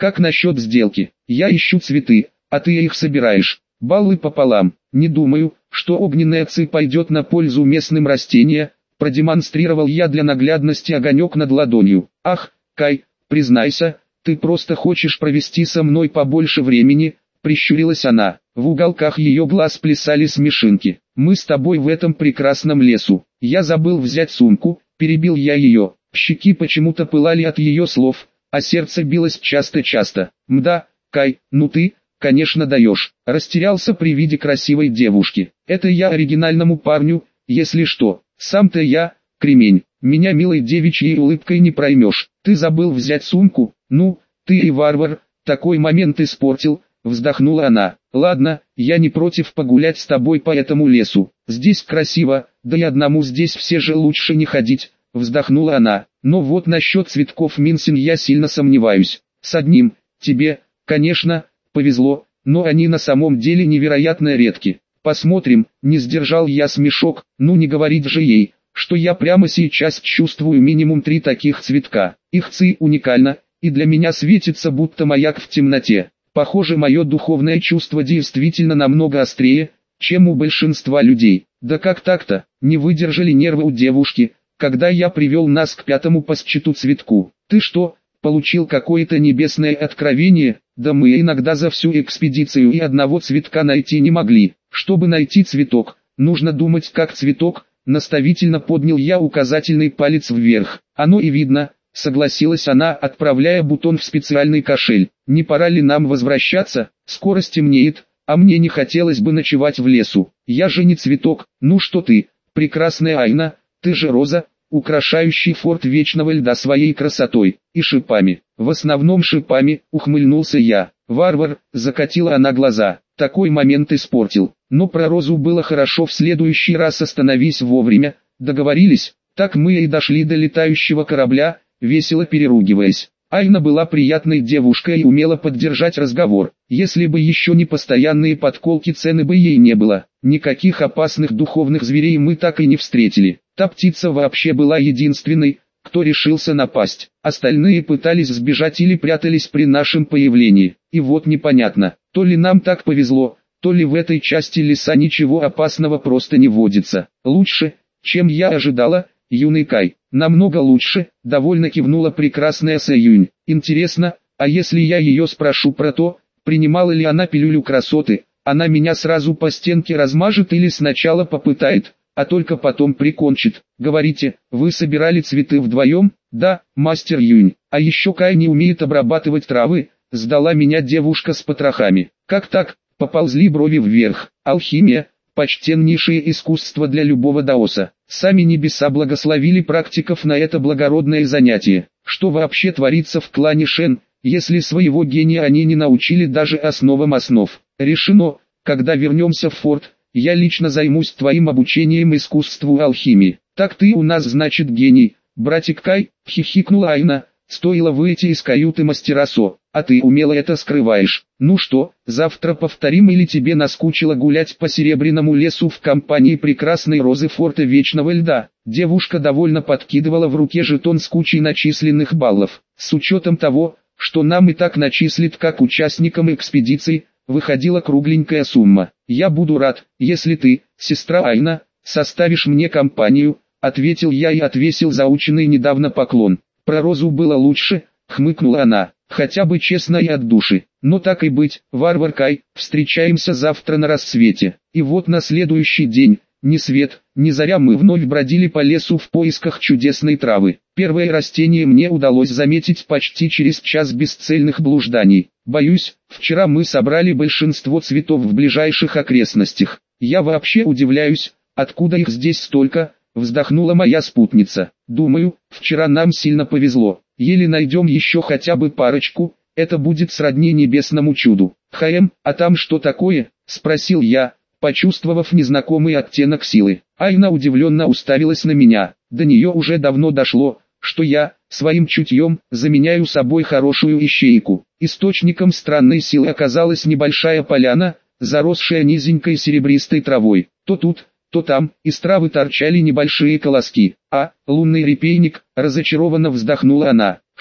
Как насчет сделки? Я ищу цветы, а ты их собираешь. Баллы пополам. Не думаю, что огненная ци пойдет на пользу местным растениям, продемонстрировал я для наглядности огонек над ладонью. Ах, Кай, признайся, ты просто хочешь провести со мной побольше времени, прищурилась она. В уголках ее глаз плясали смешинки. Мы с тобой в этом прекрасном лесу. Я забыл взять сумку, перебил я ее. Щеки почему-то пылали от ее слов, а сердце билось часто-часто. Мда, Кай, ну ты, конечно даешь. Растерялся при виде красивой девушки. Это я оригинальному парню, если что. Сам-то я, кремень. Меня милой девичьей улыбкой не проймешь. Ты забыл взять сумку? Ну, ты и варвар, такой момент испортил. Вздохнула она. Ладно, я не против погулять с тобой по этому лесу. Здесь красиво, да и одному здесь все же лучше не ходить. Вздохнула она. Но вот насчет цветков Минсин я сильно сомневаюсь. С одним, тебе, конечно, повезло, но они на самом деле невероятно редки. Посмотрим, не сдержал я смешок, ну не говорить же ей, что я прямо сейчас чувствую минимум 3 таких цветка. Их ци уникально, и для меня светится будто маяк в темноте. Похоже, мое духовное чувство действительно намного острее, чем у большинства людей. Да как так-то, не выдержали нервы у девушки, когда я привел нас к 5-му по счету цветку. Ты что, получил какое-то небесное откровение? Да мы иногда за всю экспедицию и одного цветка найти не могли. Чтобы найти цветок, нужно думать как цветок, наставительно поднял я указательный палец вверх. Оно и видно, согласилась она, отправляя бутон в специальный кошель. Не пора ли нам возвращаться? Скоро стемнеет, а мне не хотелось бы ночевать в лесу. Я же не цветок. Ну что ты, прекрасная Айна, ты же роза, украшающий форт Вечного Льда своей красотой и шипами. В основном шипами, ухмыльнулся я. Варвар, закатила она глаза. Такой момент испортил. Но про розу было хорошо, в следующий раз остановись вовремя. Договорились? Так мы и дошли до летающего корабля, весело переругиваясь. Айна была приятной девушкой и умела поддержать разговор. Если бы еще не постоянные подколки, цены бы ей не было. Никаких опасных духовных зверей мы так и не встретили. Та птица вообще была единственной, кто решился напасть. Остальные пытались сбежать или прятались при нашем появлении. И вот непонятно, то ли нам так повезло, то ли в этой части леса ничего опасного просто не водится. Лучше, чем я ожидала, юный Кай. Намного лучше, довольно кивнула прекрасная Сэюнь. Интересно, а если я ее спрошу про то, принимала ли она пилюлю красоты, она меня сразу по стенке размажет или сначала попытает, а только потом прикончит. Говорите, вы собирали цветы вдвоем? Да, мастер Юнь. А еще Кай не умеет обрабатывать травы, сдала меня девушка с потрохами. Как так? Поползли брови вверх. Алхимия, почтеннейшее искусство для любого даоса. Сами небеса благословили практиков на это благородное занятие. Что вообще творится в клане Шен, если своего гения они не научили даже основам основ? Решено, когда вернемся в форт, я лично займусь твоим обучением искусству алхимии. Так ты у нас значит гений, братик Кай, хихикнула Айна. Стоило выйти из каюты мастера Со, а ты умело это скрываешь. Ну что, завтра повторим или тебе наскучило гулять по Серебряному лесу в компании прекрасной розы форта Вечного Льда? Девушка довольно подкидывала в руке жетон с кучей начисленных баллов. С учетом того, что нам и так начислит как участникам экспедиции, выходила кругленькая сумма. Я буду рад, если ты, сестра Айна, составишь мне компанию, ответил я и отвесил заученный недавно поклон. Про розу было лучше, хмыкнула она, хотя бы честно и от души. Но так и быть, варвар Кай, встречаемся завтра на рассвете. И вот на следующий день, ни свет, ни заря, мы вновь бродили по лесу в поисках чудесной травы. Первое растение мне удалось заметить почти через час бесцельных блужданий. Боюсь, вчера мы собрали большинство цветов в ближайших окрестностях. Я вообще удивляюсь, откуда их здесь столько. Вздохнула моя спутница. Думаю, вчера нам сильно повезло. Еле найдем еще хотя бы парочку, это будет сродни небесному чуду. А там что такое? Спросил я, почувствовав незнакомый оттенок силы. Айна удивленно уставилась на меня. До нее уже давно дошло, что я, своим чутьем, заменяю собой хорошую ищейку. Источником странной силы оказалась небольшая поляна, заросшая низенькой серебристой травой. То тут, то там, из травы торчали небольшие колоски. Лунный репейник, разочарованно вздохнула она. Что,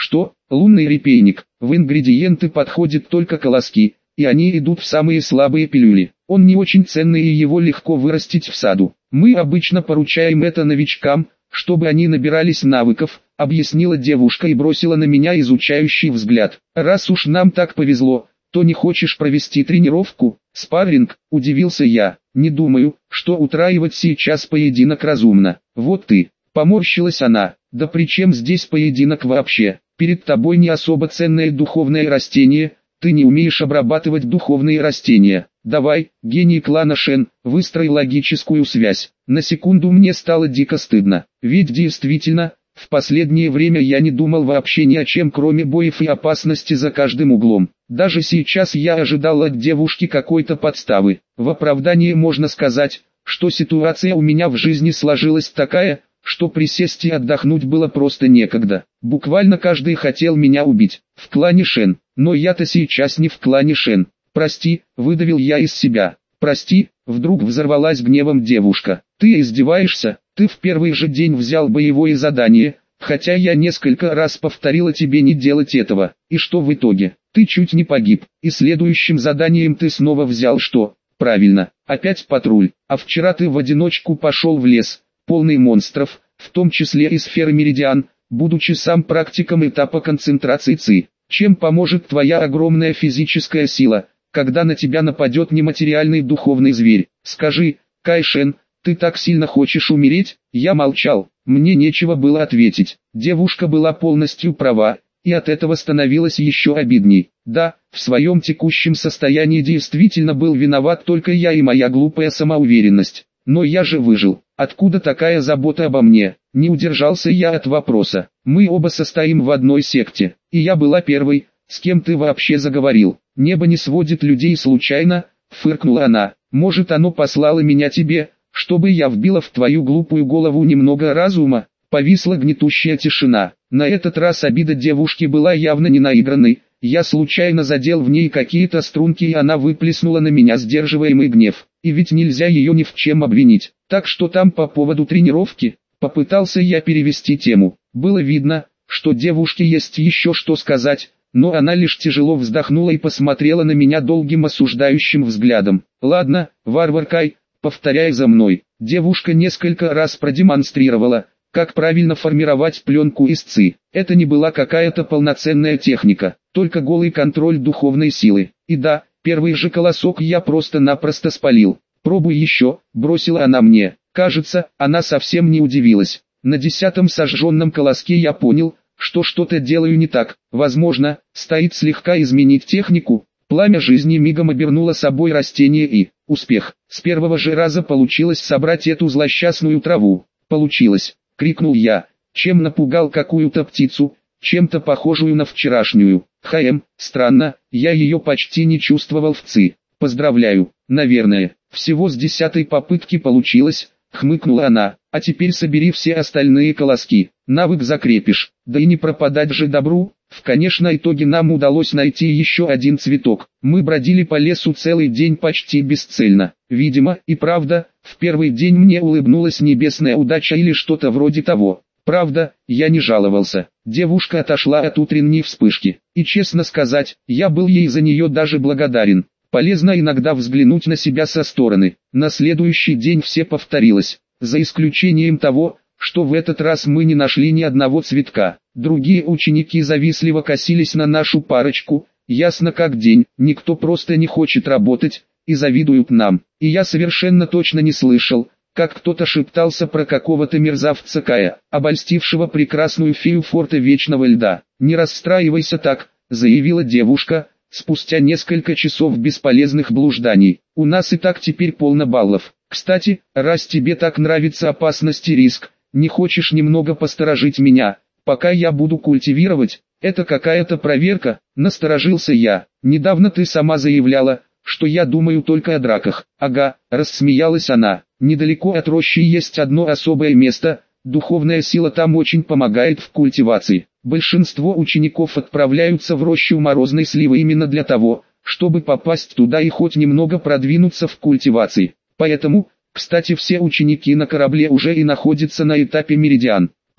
Лунный репейник. В ингредиенты подходят только колоски, и они идут в самые слабые пилюли. Он не очень ценный и его легко вырастить в саду. Мы обычно поручаем это новичкам, чтобы они набирались навыков, объяснила девушка и бросила на меня изучающий взгляд. Раз уж нам так повезло, то не хочешь провести тренировку, спарринг, удивился я. Не думаю, что утраивать сейчас поединок разумно. Вот ты, поморщилась она. Да при чем здесь поединок вообще? Перед тобой не особо ценное духовное растение, ты не умеешь обрабатывать духовные растения. Давай, гений клана Шен, выстрой логическую связь. На секунду мне стало дико стыдно, ведь действительно, в последнее время я не думал вообще ни о чем, кроме боев и опасности за каждым углом. Даже сейчас я ожидал от девушки какой-то подставы. В оправдании можно сказать, что ситуация у меня в жизни сложилась такая, что присесть и отдохнуть было просто некогда. Буквально каждый хотел меня убить. В клане Шен. Но я-то сейчас не в клане Шен. Прости, выдавил я из себя. Прости, вдруг взорвалась гневом девушка. Ты издеваешься? Ты в первый же день взял боевое задание, хотя я несколько раз повторила тебе не делать этого. И что в итоге? Ты чуть не погиб. И следующим заданием ты снова взял что? Правильно, опять патруль. А вчера ты в одиночку пошел в лес, полный монстров, в том числе и сферы Меридиан, будучи сам практиком этапа концентрации ЦИ. Чем поможет твоя огромная физическая сила, когда на тебя нападет нематериальный духовный зверь? Скажи, Кайшен, ты так сильно хочешь умереть? Я молчал, мне нечего было ответить. Девушка была полностью права, и от этого становилось еще обидней. Да, в своем текущем состоянии действительно был виноват только я и моя глупая самоуверенность. Но я же выжил. Откуда такая забота обо мне? Не удержался я от вопроса. Мы оба состоим в одной секте, и я была первой, с кем ты вообще заговорил. Небо не сводит людей случайно, фыркнула она. Может, оно послало меня тебе, чтобы я вбила в твою глупую голову немного разума? Повисла гнетущая тишина. На этот раз обида девушки была явно не наигранной. Я случайно задел в ней какие-то струнки, и она выплеснула на меня сдерживаемый гнев. И ведь нельзя ее ни в чем обвинить. Так что там по поводу тренировки? Попытался я перевести тему. Было видно, что девушке есть еще что сказать, но она лишь тяжело вздохнула и посмотрела на меня долгим осуждающим взглядом. Ладно, варвар Кай, повторяй за мной. Девушка несколько раз продемонстрировала, как правильно формировать пленку из ЦИ. Это не была какая-то полноценная техника, только голый контроль духовной силы. И да, первый же колосок я просто-напросто спалил. Пробуй еще, бросила она мне. Кажется, она совсем не удивилась. На 10-м сожженном колоске я понял, что что-то делаю не так. Возможно, стоит слегка изменить технику. Пламя жизни мигом обернуло собой растение и, успех, с первого же раза получилось собрать эту злосчастную траву. Получилось, крикнул я, чем напугал какую-то птицу, чем-то похожую на вчерашнюю. Странно, я ее почти не чувствовал в ЦИ. Поздравляю, наверное, всего с 10-й попытки получилось, хмыкнула она. А теперь собери все остальные колоски, навык закрепишь, да и не пропадать же добру. В конечном итоге нам удалось найти еще один цветок. Мы бродили по лесу целый день почти бесцельно. Видимо, и правда, в первый день мне улыбнулась небесная удача или что-то вроде того. Правда, я не жаловался. Девушка отошла от утренней вспышки. И честно сказать, я был ей за нее даже благодарен. Полезно иногда взглянуть на себя со стороны. На следующий день все повторилось. За исключением того, что в этот раз мы не нашли ни одного цветка. Другие ученики завистливо косились на нашу парочку, ясно как день, никто просто не хочет работать, и завидуют нам. И я совершенно точно не слышал, как кто-то шептался про какого-то мерзавца Кая, обольстившего прекрасную фею форта Вечного Льда. «Не расстраивайся так», — заявила девушка, спустя несколько часов бесполезных блужданий. «У нас и так теперь полно баллов. Кстати, раз тебе так нравится опасность и риск, не хочешь немного посторожить меня, пока я буду культивировать? Это какая-то проверка?» Насторожился я. «Недавно ты сама заявляла, что я думаю только о драках». «Ага», рассмеялась она. «Недалеко от рощи есть одно особое место, духовная сила там очень помогает в культивации. Большинство учеников отправляются в рощу Морозной Сливы именно для того, чтобы попасть туда и хоть немного продвинуться в культивации. Поэтому, кстати, все ученики на корабле уже и находятся на этапе Меридиан.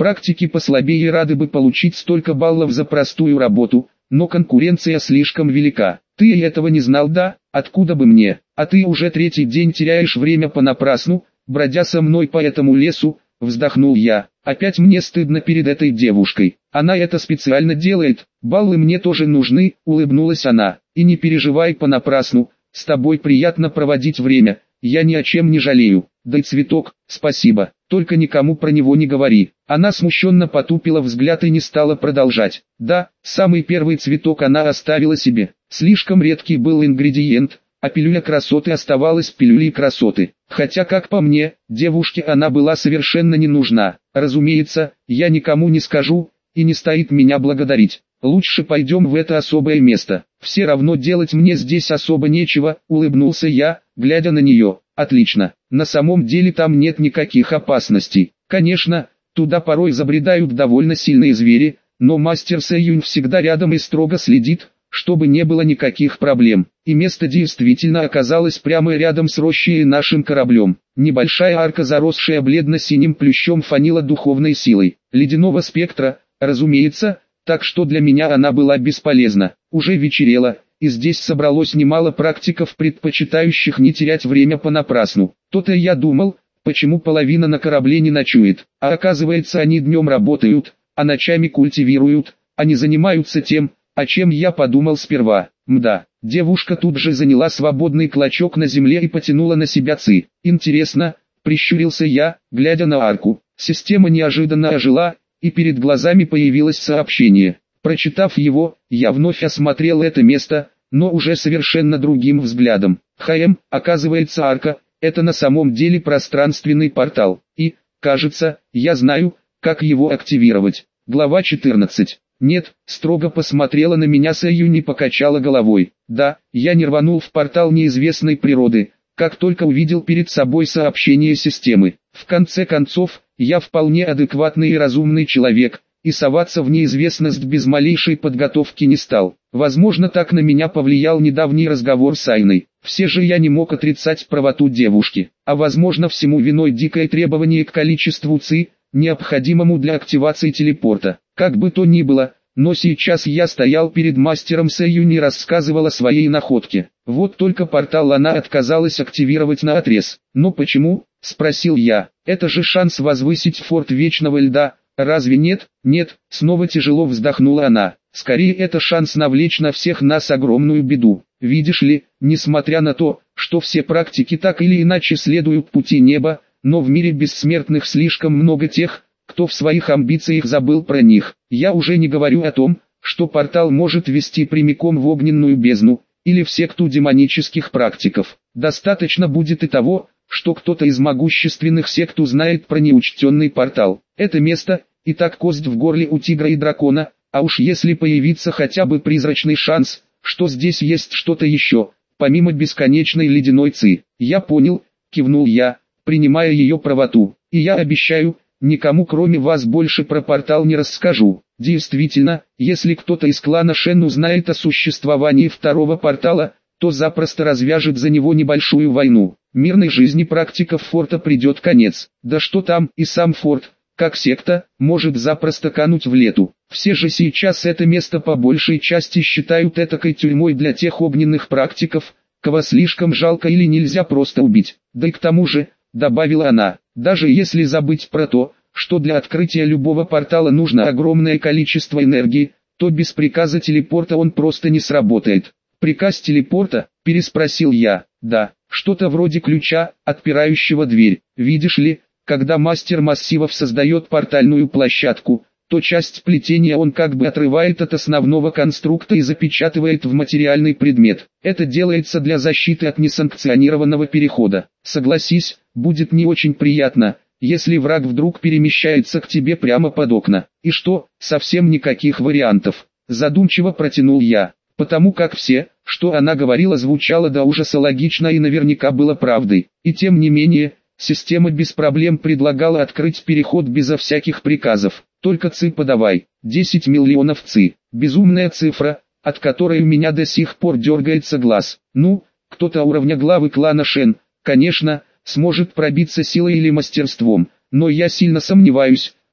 Практики послабее рады бы получить столько баллов за простую работу, но конкуренция слишком велика. Ты и этого не знал, да? Откуда бы мне? А ты уже третий день теряешь время понапрасну, бродя со мной по этому лесу, вздохнул я. Опять мне стыдно перед этой девушкой. Она это специально делает, баллы мне тоже нужны, улыбнулась она. И не переживай понапрасну, с тобой приятно проводить время, я ни о чем не жалею. Дай цветок, спасибо, только никому про него не говори. Она смущенно потупила взгляд и не стала продолжать. Да, самый первый цветок она оставила себе. Слишком редкий был ингредиент, а пилюля красоты оставалась пилюлей красоты. Хотя, как по мне, девушке она была совершенно не нужна. Разумеется, я никому не скажу, и не стоит меня благодарить. Лучше пойдем в это особое место. Все равно делать мне здесь особо нечего, улыбнулся я, глядя на нее. Отлично, на самом деле там нет никаких опасностей. Конечно, туда порой забредают довольно сильные звери, но мастер Сэйюнь всегда рядом и строго следит, чтобы не было никаких проблем. И место действительно оказалось прямо рядом с рощей и нашим кораблем. Небольшая арка, заросшая бледно-синим плющом, фанила духовной силой ледяного спектра, разумеется, так что для меня она была бесполезна. Уже вечерело, и здесь собралось немало практиков, предпочитающих не терять время понапрасну. То-то я думал, почему половина на корабле не ночует, а оказывается они днем работают, а ночами культивируют, они занимаются тем, о чем я подумал сперва. Мда, девушка тут же заняла свободный клочок на земле и потянула на себя ци. Интересно, прищурился я, глядя на арку. Система неожиданно ожила, и перед глазами появилось сообщение. Прочитав его, я вновь осмотрел это место, но уже совершенно другим взглядом. Оказывается, арка – это на самом деле пространственный портал. И, кажется, я знаю, как его активировать. Глава 14. Нет, строго посмотрела на меня Сэйюнь и покачала головой. Да, я не рванул в портал неизвестной природы, как только увидел перед собой сообщение системы. В конце концов, я вполне адекватный и разумный человек, и соваться в неизвестность без малейшей подготовки не стал. Возможно, так на меня повлиял недавний разговор с Айной. Все же я не мог отрицать правоту девушки. А возможно, всему виной дикое требование к количеству ци, необходимому для активации телепорта. Как бы то ни было, но сейчас я стоял перед мастером Сэйюнь и рассказывал о своей находке. Вот только портал она отказалась активировать наотрез. «Но почему?» – спросил я. «Это же шанс возвысить форт Вечного Льда, разве нет?» «Нет», – снова тяжело вздохнула она. «Скорее это шанс навлечь на всех нас огромную беду. Видишь ли, несмотря на то, что все практики так или иначе следуют пути неба, но в мире бессмертных слишком много тех, кто в своих амбициях забыл про них. Я уже не говорю о том, что портал может вести прямиком в огненную бездну, или в секту демонических практиков. Достаточно будет и того, что кто-то из могущественных сект узнает про неучтенный портал. Это место, и так кость в горле у тигра и дракона, а уж если появится хотя бы призрачный шанс, что здесь есть что-то еще, помимо бесконечной ледяной ци. Я понял, кивнул я, принимая ее правоту, и я обещаю, никому кроме вас больше про портал не расскажу. Действительно, если кто-то из клана Шен узнает о существовании второго портала, то запросто развяжет за него небольшую войну. Мирной жизни практиков форта придет конец. Да что там, и сам форт, как секта, может запросто кануть в лету. Все же сейчас это место по большей части считают этакой тюрьмой для тех огненных практиков, кого слишком жалко или нельзя просто убить. Да и к тому же, добавила она, даже если забыть про то, что для открытия любого портала нужно огромное количество энергии, то без приказа телепорта он просто не сработает. «Приказ телепорта?» – переспросил я. «Да, что-то вроде ключа, отпирающего дверь. Видишь ли, когда мастер массивов создает портальную площадку, то часть плетения он как бы отрывает от основного конструкта и запечатывает в материальный предмет. Это делается для защиты от несанкционированного перехода. Согласись, будет не очень приятно, если враг вдруг перемещается к тебе прямо под окна. И что, совсем никаких вариантов?» Задумчиво протянул я, потому как все, что она говорила, звучало до ужаса логично и наверняка было правдой. И тем не менее, система без проблем предлагала открыть переход безо всяких приказов. Только ци подавай. 10 миллионов ци. Безумная цифра, от которой у меня до сих пор дергается глаз. Ну, кто-то уровня главы клана Шен, конечно, сможет пробиться силой или мастерством, но я сильно сомневаюсь,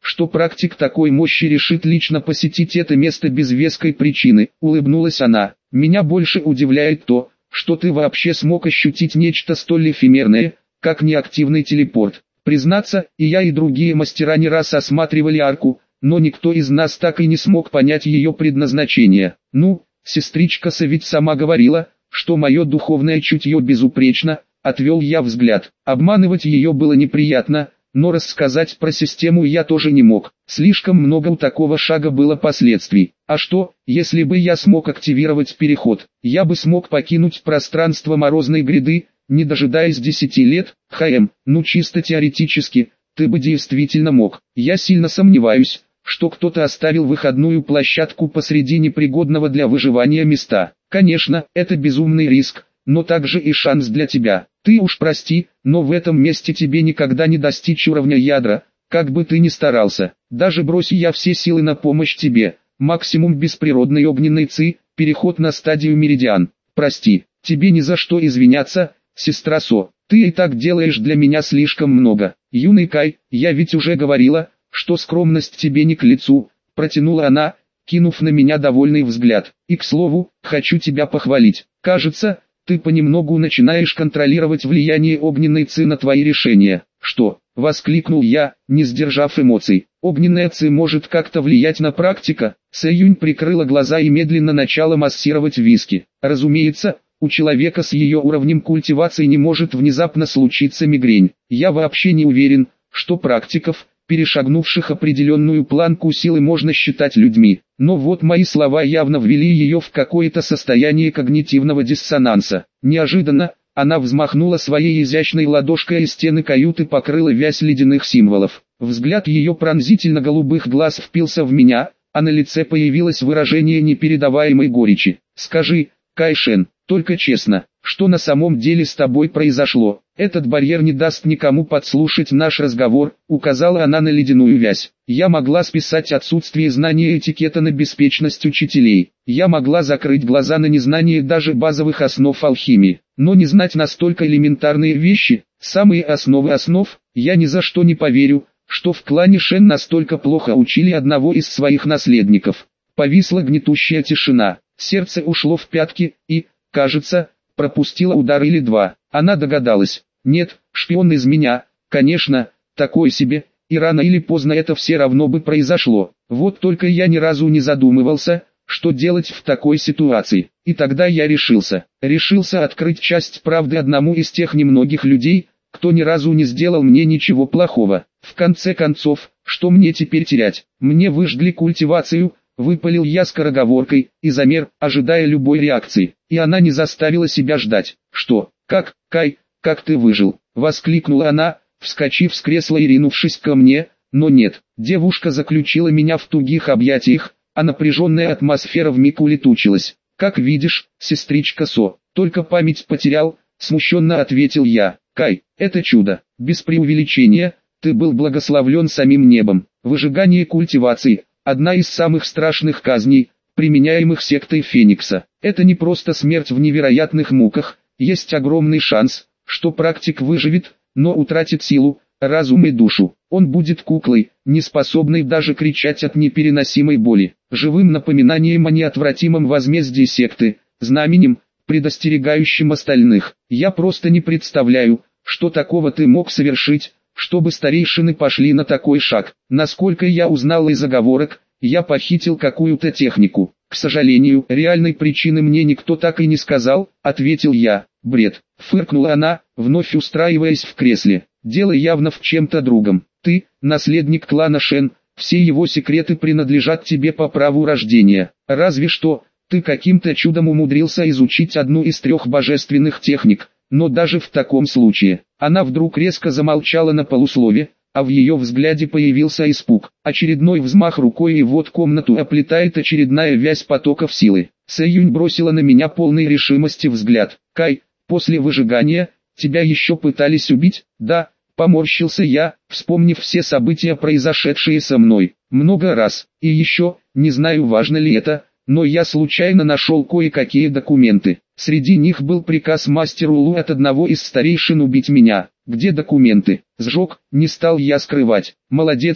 что практик такой мощи решит лично посетить это место без веской причины, улыбнулась она. Меня больше удивляет то, что ты вообще смог ощутить нечто столь эфемерное, как неактивный телепорт. Признаться, и я, и другие мастера не раз осматривали арку, но никто из нас так и не смог понять ее предназначение. Ну, сестричка-са ведь сама говорила, что мое духовное чутье безупречно, отвел я взгляд. Обманывать ее было неприятно, но рассказать про систему я тоже не мог. Слишком много у такого шага было последствий. А что, если бы я смог активировать переход? Я бы смог покинуть пространство Морозной гряды, не дожидаясь 10 лет, ну чисто теоретически, ты бы действительно мог. Я сильно сомневаюсь, что кто-то оставил выходную площадку посреди непригодного для выживания места. Конечно, это безумный риск, но также и шанс для тебя. Ты уж прости, но в этом месте тебе никогда не достичь уровня ядра, как бы ты ни старался. Даже брось я все силы на помощь тебе, максимум бесприродный огненный ци, переход на стадию меридиан. Прости, тебе ни за что извиняться, сестра Со, ты и так делаешь для меня слишком много. Юный Кай, я ведь уже говорила, что скромность тебе не к лицу, протянула она, кинув на меня довольный взгляд. И к слову, хочу тебя похвалить. Кажется, ты понемногу начинаешь контролировать влияние огненной ци на твои решения. Что? Воскликнул я, не сдержав эмоций. Огненная ци может как-то влиять на практика? Сэюнь прикрыла глаза и медленно начала массировать виски. Разумеется, у человека с ее уровнем культивации не может внезапно случиться мигрень. Я вообще не уверен, что практиков, перешагнувших определенную планку силы, можно считать людьми. Но вот мои слова явно ввели ее в какое-то состояние когнитивного диссонанса. Неожиданно, она взмахнула своей изящной ладошкой, и стены каюты покрыла вязь ледяных символов. Взгляд ее пронзительно-голубых глаз впился в меня, а на лице появилось выражение непередаваемой горечи. «Скажи, Кайшен, только честно, что на самом деле с тобой произошло? Этот барьер не даст никому подслушать наш разговор», указала она на ледяную вязь. Я могла списать отсутствие знания этикета на беспечность учителей. Я могла закрыть глаза на незнание даже базовых основ алхимии. Но не знать настолько элементарные вещи, самые основы основ, я ни за что не поверю, что в клане Шен настолько плохо учили одного из своих наследников. Повисла гнетущая тишина, сердце ушло в пятки и, кажется, пропустило удар или два. Она догадалась. Нет, шпион из меня, конечно, такой себе, и рано или поздно это все равно бы произошло. Вот только я ни разу не задумывался, что делать в такой ситуации. И тогда я решился открыть часть правды одному из тех немногих людей, кто ни разу не сделал мне ничего плохого. В конце концов, что мне теперь терять? Мне выжгли культивацию, выпалил я скороговоркой, и замер, ожидая любой реакции. И она не заставила себя ждать. «Что? Как, Кай, как ты выжил?» — воскликнула она, вскочив с кресла и ринувшись ко мне. Но нет, девушка заключила меня в тугих объятиях, а напряженная атмосфера вмиг улетучилась. «Как видишь, сестричка Со, только память потерял», — смущенно ответил я. «Кай, это чудо, без преувеличения, ты был благословлен самим небом. Выжигание культивации — одна из самых страшных казней, применяемых сектой Феникса. Это не просто смерть в невероятных муках, есть огромный шанс, что практик выживет, но утратит силу, разум и душу. Он будет куклой, не способной даже кричать от непереносимой боли, живым напоминанием о неотвратимом возмездии секты, знаменем, предостерегающим остальных. Я просто не представляю, что такого ты мог совершить, чтобы старейшины пошли на такой шаг. Насколько я узнал из оговорок, я похитил какую-то технику. К сожалению, реальной причины мне никто так и не сказал, ответил я. Бред, фыркнула она, вновь устраиваясь в кресле. Дело явно в чем-то другом. Ты, наследник клана Шен, все его секреты принадлежат тебе по праву рождения. Разве что, ты каким-то чудом умудрился изучить одну из 3 божественных техник. Но даже в таком случае, она вдруг резко замолчала на полуслове, а в ее взгляде появился испуг. Очередной взмах рукой, и вот комнату оплетает очередная вязь потоков силы. Сэюнь бросила на меня полный решимости взгляд. «Кай, после выжигания, тебя еще пытались убить?» «Да», поморщился я, вспомнив все события, произошедшие со мной. «Много раз. И еще, не знаю, важно ли это, но я случайно нашел кое-какие документы. Среди них был приказ мастеру Лу от одного из старейшин убить меня. Где документы?» «Сжег», не стал я скрывать. «Молодец,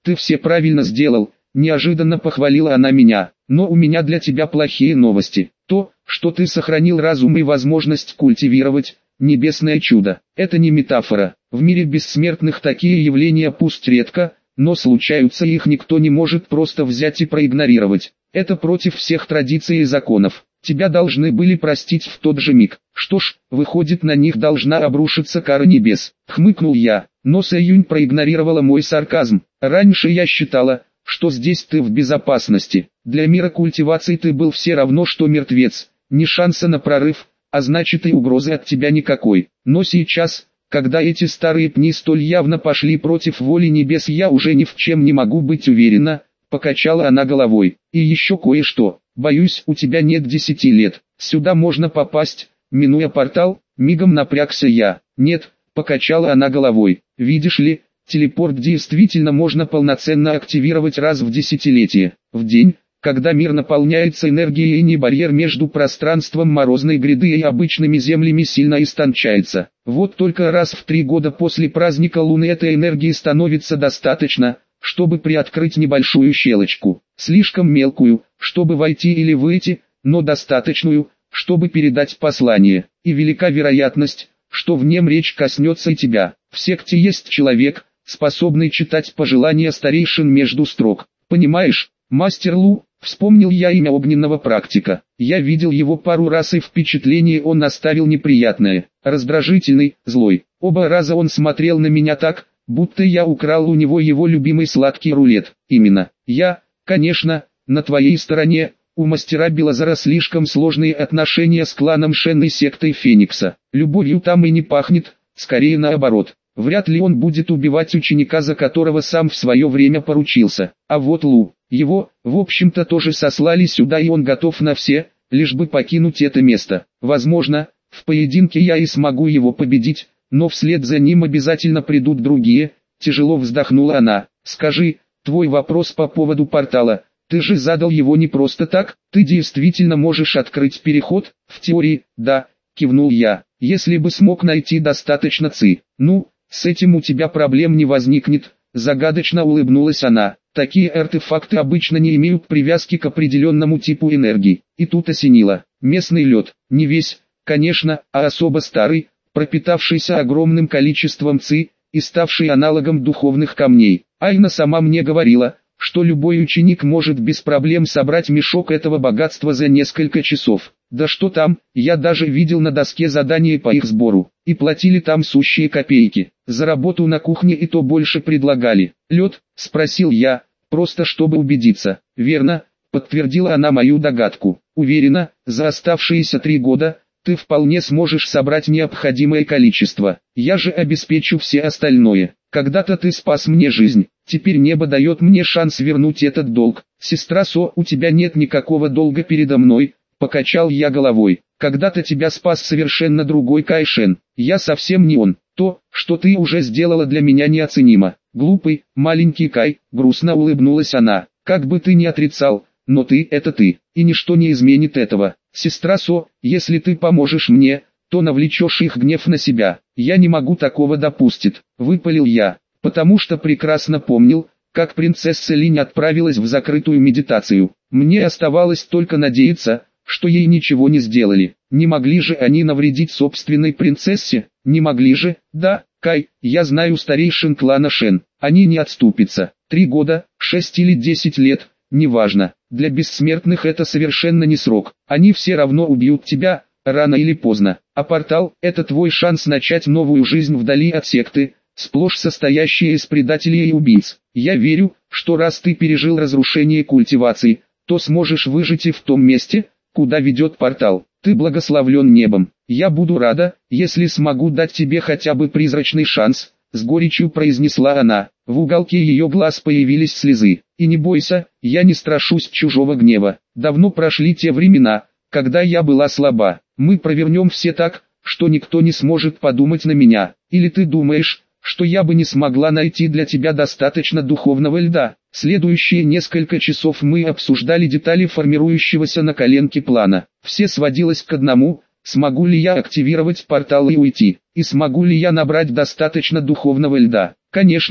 ты все правильно сделал, неожиданно похвалила она меня. Но у меня для тебя плохие новости. То, что ты сохранил разум и возможность культивировать небесное чудо. Это не метафора. В мире бессмертных такие явления пусть редко, но случаются, и их никто не может просто взять и проигнорировать. Это против всех традиций и законов. Тебя должны были простить в тот же миг. Что ж, выходит, на них должна обрушиться кара небес. Хмыкнул я, но Сэюнь проигнорировала мой сарказм. Раньше я считала, что здесь ты в безопасности. Для мира культивации ты был все равно что мертвец. Ни шанса на прорыв, а значит и угрозы от тебя никакой. Но сейчас, когда эти старые пни столь явно пошли против воли небес, я уже ни в чем не могу быть уверена, покачала она головой. И еще кое-что. Боюсь, у тебя нет 10 лет. Сюда можно попасть, минуя портал, мигом напрягся я. Нет, покачала она головой. Видишь ли, телепорт действительно можно полноценно активировать раз в десятилетие. В день, когда мир наполняется энергией, и барьер между пространством морозной гряды и обычными землями сильно истончается. Вот только раз в 3 года после праздника Луны этой энергии становится достаточно, чтобы приоткрыть небольшую щелочку. Слишком мелкую, чтобы войти или выйти, но достаточную, чтобы передать послание. И велика вероятность, что в нем речь коснется и тебя. В секте есть человек, способный читать пожелания старейшин между строк. Понимаешь, мастер Лу, вспомнил я имя огненного практика. Я видел его пару раз, и впечатление он оставил неприятное. Раздражительный, злой. Оба раза он смотрел на меня так, будто я украл у него его любимый сладкий рулет. Именно. Я, конечно, на твоей стороне. У мастера Белозара слишком сложные отношения с кланом Шен и сектой Феникса. Любовью там и не пахнет, скорее наоборот. Вряд ли он будет убивать ученика, за которого сам в свое время поручился. А вот Лу, его, в общем-то, тоже сослали сюда, и он готов на все, лишь бы покинуть это место. Возможно, в поединке я и смогу его победить, но вслед за ним обязательно придут другие. Тяжело вздохнула она. Скажи, твой вопрос по поводу портала, ты же задал его не просто так? Ты действительно можешь открыть переход? В теории, да, кивнул я. Если бы смог найти достаточно ци. Ну, с этим у тебя проблем не возникнет, загадочно улыбнулась она. Такие артефакты обычно не имеют привязки к определенному типу энергии. И тут осенило. Местный лед, не весь, конечно, а особо старый, пропитавшийся огромным количеством ци и ставший аналогом духовных камней. Айна сама мне говорила, что любой ученик может без проблем собрать мешок этого богатства за несколько часов. Да что там, я даже видел на доске задания по их сбору, и платили там сущие копейки. За работу на кухне и то больше предлагали. Лед, спросил я, просто чтобы убедиться. Верно, подтвердила она мою догадку. Уверена, за оставшиеся 3 года ты вполне сможешь собрать необходимое количество. Я же обеспечу все остальное. Когда-то ты спас мне жизнь, теперь небо дает мне шанс вернуть этот долг. Сестра Со, у тебя нет никакого долга передо мной, покачал я головой. Когда-то тебя спас совершенно другой Кайшен. Я совсем не он. То, что ты уже сделала, для меня неоценимо. Глупый, маленький Кай, грустно улыбнулась она. Как бы ты ни отрицал, но ты — это ты, и ничто не изменит этого. Сестра Со, если ты поможешь мне, то навлечешь их гнев на себя. Я не могу такого допустить, выпалил я, потому что прекрасно помнил, как принцесса Линь отправилась в закрытую медитацию. Мне оставалось только надеяться, что ей ничего не сделали. Не могли же они навредить собственной принцессе? Не могли же? Да, Кай, я знаю старейшин клана Шен, они не отступятся. 3 года, 6 или 10 лет, неважно. Для бессмертных это совершенно не срок. Они все равно убьют тебя, рано или поздно. А портал – это твой шанс начать новую жизнь вдали от секты, сплошь состоящей из предателей и убийц. Я верю, что раз ты пережил разрушение культивации, то сможешь выжить и в том месте, куда ведет портал. Ты благословлен небом. Я буду рада, если смогу дать тебе хотя бы призрачный шанс, с горечью произнесла она. В уголке ее глаз появились слезы. И не бойся, я не страшусь чужого гнева. Давно прошли те времена, когда я была слаба. Мы провернем все так, что никто не сможет подумать на меня. Или ты думаешь, что я бы не смогла найти для тебя достаточно духовного льда? Следующие несколько часов мы обсуждали детали формирующегося на коленке плана. Все сводилось к одному: смогу ли я активировать портал и уйти, и смогу ли я набрать достаточно духовного льда. Конечно,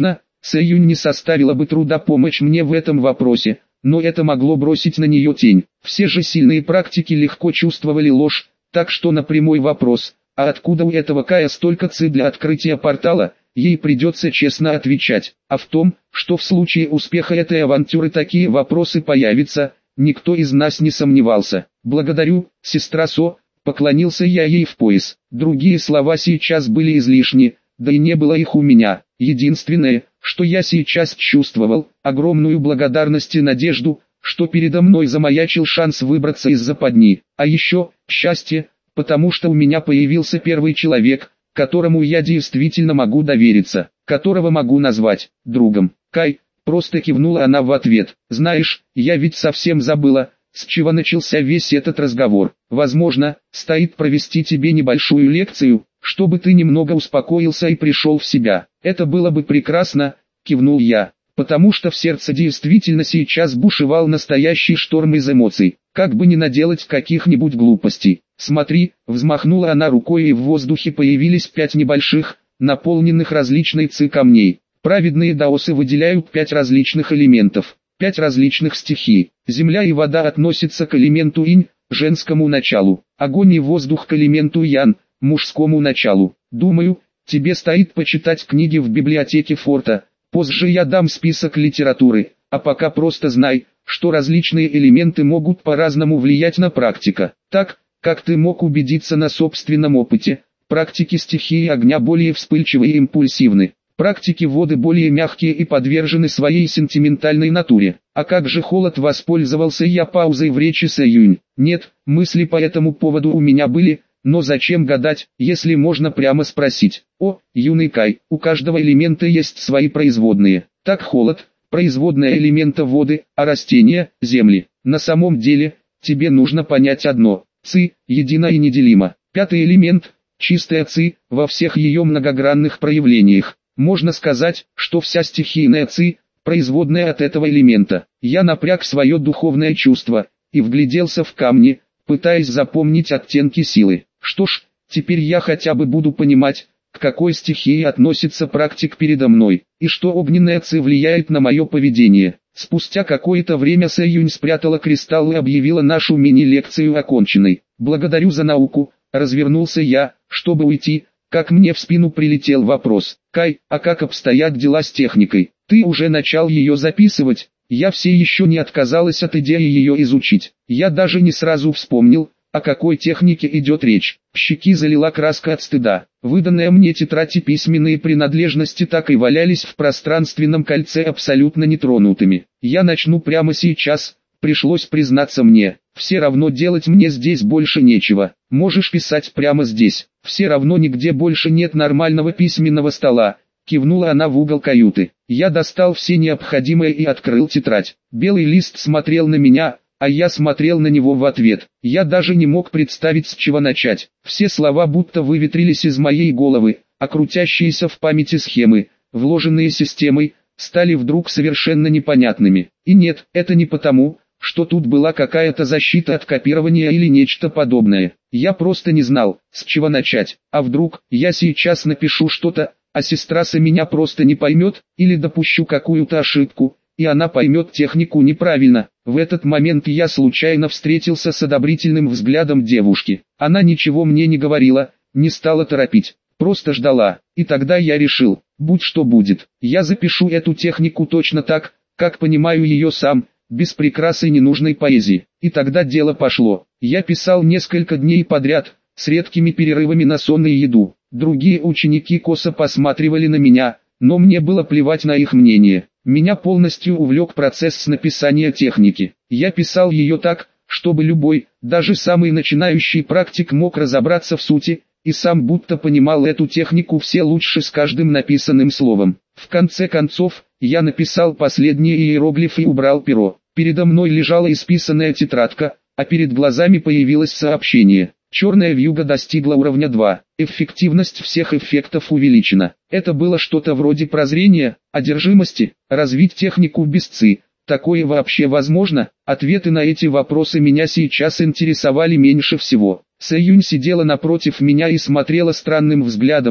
Сэюнь не составило бы труда помочь мне в этом вопросе, но это могло бросить на нее тень. Все же сильные практики легко чувствовали ложь, так что на прямой вопрос, а откуда у этого Кая столько ци для открытия портала, ей придется честно отвечать. А в том, что в случае успеха этой авантюры такие вопросы появятся, никто из нас не сомневался. «Благодарю, сестра Со», поклонился я ей в пояс. Другие слова сейчас были излишни, да и не было их у меня. Единственное, что я сейчас чувствовал, огромную благодарность и надежду, что передо мной замаячил шанс выбраться из западни. А еще, счастье, потому что у меня появился первый человек, которому я действительно могу довериться, которого могу назвать другом. «Кай», просто кивнула она в ответ. «Знаешь, я ведь совсем забыла, с чего начался весь этот разговор. Возможно, стоит провести тебе небольшую лекцию, чтобы ты немного успокоился и пришел в себя». «Это было бы прекрасно», кивнул я, потому что в сердце действительно сейчас бушевал настоящий шторм из эмоций. Как бы не наделать каких-нибудь глупостей. «Смотри», взмахнула она рукой, и в воздухе появились 5 небольших, наполненных различной ци камней. Праведные даосы выделяют 5 различных элементов, 5 различных стихий. Земля и вода относятся к элементу инь, женскому началу. Огонь и воздух к элементу ян, мужскому началу. Думаю, тебе стоит почитать книги в библиотеке форта. Позже я дам список литературы, а пока просто знай, что различные элементы могут по-разному влиять на практика. Так, как ты мог убедиться на собственном опыте, практики стихии огня более вспыльчивы и импульсивны. Практики воды более мягкие и подвержены своей сентиментальной натуре. А как же холод, воспользовался я паузой в речи Сэюнь? Нет, мысли по этому поводу у меня были, но зачем гадать, если можно прямо спросить. О, юный Кай, у каждого элемента есть свои производные. Так холод, производная элемента воды, а растения – земли. На самом деле, тебе нужно понять одно. Ци, едино и неделимо. Пятый элемент – чистая ци, во всех ее многогранных проявлениях. Можно сказать, что вся стихийная ци – производная от этого элемента. Я напряг свое духовное чувство и вгляделся в камни, пытаясь запомнить оттенки силы. Что ж, теперь я хотя бы буду понимать, к какой стихии относится практик передо мной, и что огненная ци влияет на мое поведение. Спустя какое-то время Сэюнь спрятала кристалл и объявила нашу мини-лекцию оконченной. «Благодарю за науку», развернулся я, чтобы уйти, как мне в спину прилетел вопрос. «Кай, а как обстоят дела с техникой? Ты уже начал ее записывать?» Я все еще не отказалась от идеи ее изучить. Я даже не сразу вспомнил, о какой технике идет речь. Щеки залила краска от стыда. Выданные мне тетрадь и письменные принадлежности так и валялись в пространственном кольце абсолютно нетронутыми. Я начну прямо сейчас, пришлось признаться мне. Все равно делать мне здесь больше нечего. Можешь писать прямо здесь. Все равно нигде больше нет нормального письменного стола. Кивнула она в угол каюты. Я достал все необходимое и открыл тетрадь. Белый лист смотрел на меня, а я смотрел на него в ответ. Я даже не мог представить, с чего начать. Все слова будто выветрились из моей головы, а крутящиеся в памяти схемы, вложенные системой, стали вдруг совершенно непонятными. И нет, это не потому, что тут была какая-то защита от копирования или нечто подобное. Я просто не знал, с чего начать. А вдруг я сейчас напишу что-то, а сестра Са меня просто не поймет, или допущу какую-то ошибку, и она поймет технику неправильно. В этот момент я случайно встретился с одобрительным взглядом девушки. Она ничего мне не говорила, не стала торопить, просто ждала. И тогда я решил, будь что будет, я запишу эту технику точно так, как понимаю ее сам, без прикрас и ненужной поэзии. И тогда дело пошло. Я писал несколько дней подряд, с редкими перерывами на сон и еду. Другие ученики косо посматривали на меня, но мне было плевать на их мнение. Меня полностью увлек процесс написания техники. Я писал ее так, чтобы любой, даже самый начинающий практик мог разобраться в сути, и сам будто понимал эту технику все лучше с каждым написанным словом. В конце концов, я написал последние иероглифы и убрал перо. Передо мной лежала исписанная тетрадка, а перед глазами появилось сообщение. Черная вьюга достигла уровня 2. Эффективность всех эффектов увеличена. Это было что-то вроде прозрения, одержимости, развить технику без ци. Такое вообще возможно? Ответы на эти вопросы меня сейчас интересовали меньше всего. Сэюнь сидела напротив меня и смотрела странным взглядом,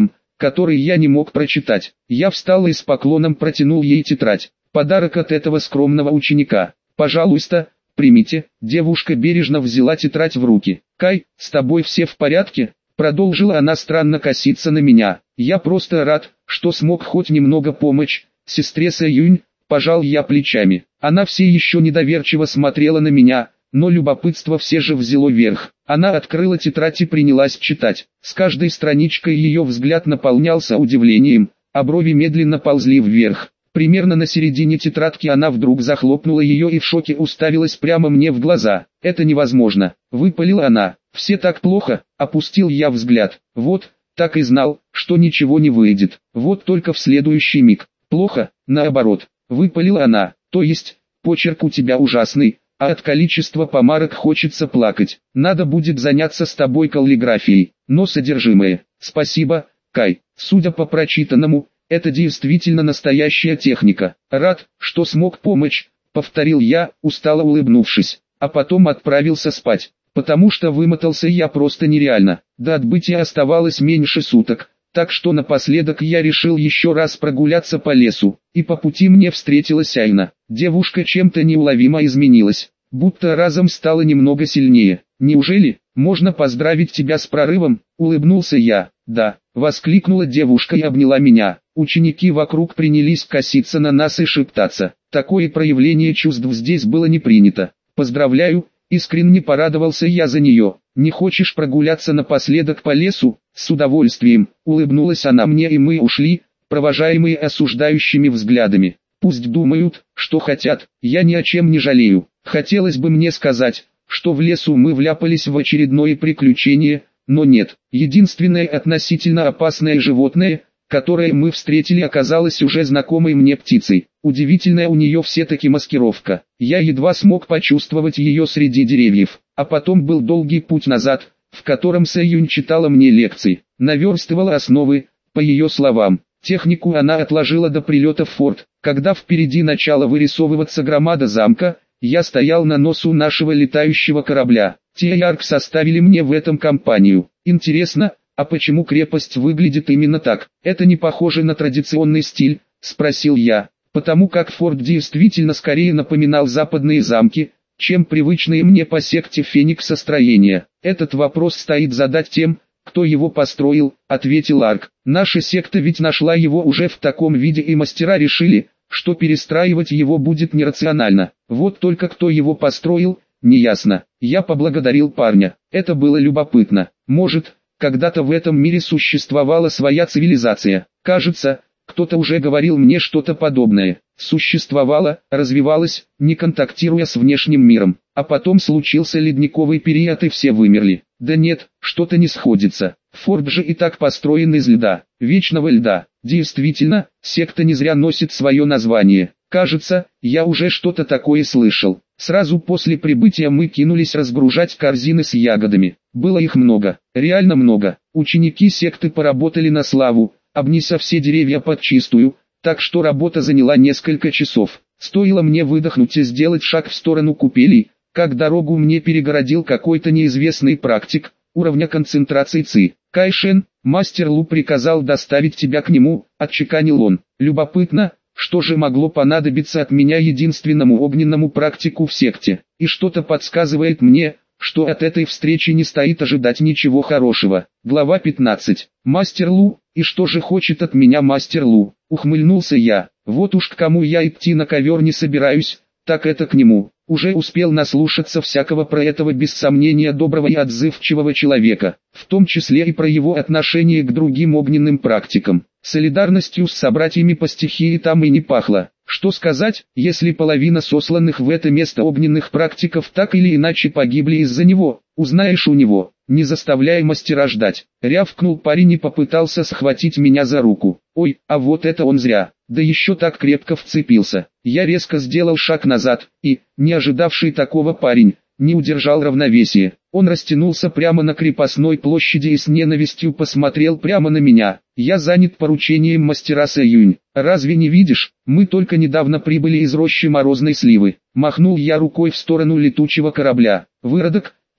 который я не мог прочитать. Я встал и с поклоном протянул ей тетрадь. Подарок от этого скромного ученика. Пожалуйста, примите. Девушка бережно взяла тетрадь в руки. Кай, с тобой все в порядке? Продолжила она странно коситься на меня. Я просто рад, что смог хоть немного помочь сестре Сэюнь. Пожал я плечами. Она все еще недоверчиво смотрела на меня, но любопытство все же взяло верх. Она открыла тетрадь и принялась читать. С каждой страничкой ее взгляд наполнялся удивлением, а брови медленно ползли вверх. Примерно на середине тетрадки она вдруг захлопнула ее и в шоке уставилась прямо мне в глаза. «Это невозможно!» — выпалила она. «Все так плохо!» — опустил я взгляд. «Вот, так и знал, что ничего не выйдет. Вот только в следующий миг. Плохо, наоборот!» — выпалила она. «То есть, почерк у тебя ужасный, а от количества помарок хочется плакать. Надо будет заняться с тобой каллиграфией, но содержимое. Спасибо, Кай. Судя по прочитанному, это действительно настоящая техника. Рад, что смог помочь», — повторил я, устало улыбнувшись, а потом отправился спать, потому что вымотался я просто нереально. До отбытия оставалось меньше суток, так что напоследок я решил еще раз прогуляться по лесу, и по пути мне встретилась Айна. Девушка чем-то неуловимо изменилась, будто разом стала немного сильнее. «Неужели можно поздравить тебя с прорывом?» — улыбнулся я. «Да», — воскликнула девушка и обняла меня. Ученики вокруг принялись коситься на нас и шептаться. Такое проявление чувств здесь было не принято. «Поздравляю», — искренне порадовался я за нее. «Не хочешь прогуляться напоследок по лесу?» «С удовольствием», — улыбнулась она мне, и мы ушли, провожаемые осуждающими взглядами. «Пусть думают, что хотят, я ни о чем не жалею. Хотелось бы мне сказать, что в лесу мы вляпались в очередное приключение, но нет. Единственное относительно опасное животное, которое мы встретили, оказалось уже знакомой мне птицей. Удивительная у нее все-таки маскировка. Я едва смог почувствовать ее среди деревьев. А потом был долгий путь назад, в котором Сэюнь читала мне лекции, наверстывала основы, по ее словам. Технику она отложила до прилета в форт. Когда впереди начала вырисовываться громада замка, я стоял на носу нашего летающего корабля. Тиарк составили мне в этом компанию. Интересно, а почему крепость выглядит именно так? Это не похоже на традиционный стиль, спросил я. Потому как форт действительно скорее напоминал западные замки, чем привычные мне по секте Феникса строения. Этот вопрос стоит задать тем, кто его построил, ответил Арк. Наша секта ведь нашла его уже в таком виде, и мастера решили, что перестраивать его будет нерационально. Вот только кто его построил, неясно. Я поблагодарил парня. Это было любопытно. Может, когда-то в этом мире существовала своя цивилизация. Кажется, кто-то уже говорил мне что-то подобное. Существовала, развивалась, не контактируя с внешним миром. А потом случился ледниковый период и все вымерли. Да нет, что-то не сходится. Форт же и так построен из льда, вечного льда. Действительно, секта не зря носит свое название. Кажется, я уже что-то такое слышал. Сразу после прибытия мы кинулись разгружать корзины с ягодами. Было их много, реально много. Ученики секты поработали на славу, обнеся все деревья подчистую, так что работа заняла несколько часов. Стоило мне выдохнуть и сделать шаг в сторону купелей, как дорогу мне перегородил какой-то неизвестный практик, уровня концентрации ЦИ. «Кайшен, мастер Лу приказал доставить тебя к нему», — отчеканил он. «Любопытно, что же могло понадобиться от меня единственному огненному практику в секте, и что-то подсказывает мне, что от этой встречи не стоит ожидать ничего хорошего». Глава 15. «Мастер Лу, и что же хочет от меня мастер Лу?» — ухмыльнулся я. «Вот уж к кому я идти на ковер не собираюсь, так это к нему. Уже успел наслушаться всякого про этого без сомнения доброго и отзывчивого человека, в том числе и про его отношение к другим огненным практикам. Солидарностью с собратьями по стихии там и не пахло. Что сказать, если половина сосланных в это место огненных практиков так или иначе погибли из-за него? Узнаешь у него, не заставляй мастера ждать. Рявкнул парень и попытался схватить меня за руку. Ой, а вот это он зря, да еще так крепко вцепился. Я резко сделал шаг назад, и, не ожидавший такого парень, не удержал равновесие. Он растянулся прямо на крепостной площади и с ненавистью посмотрел прямо на меня. «Я занят поручением мастера Сэюнь. Разве не видишь, мы только недавно прибыли из рощи Морозной Сливы». Махнул я рукой в сторону летучего корабля. «Выродок,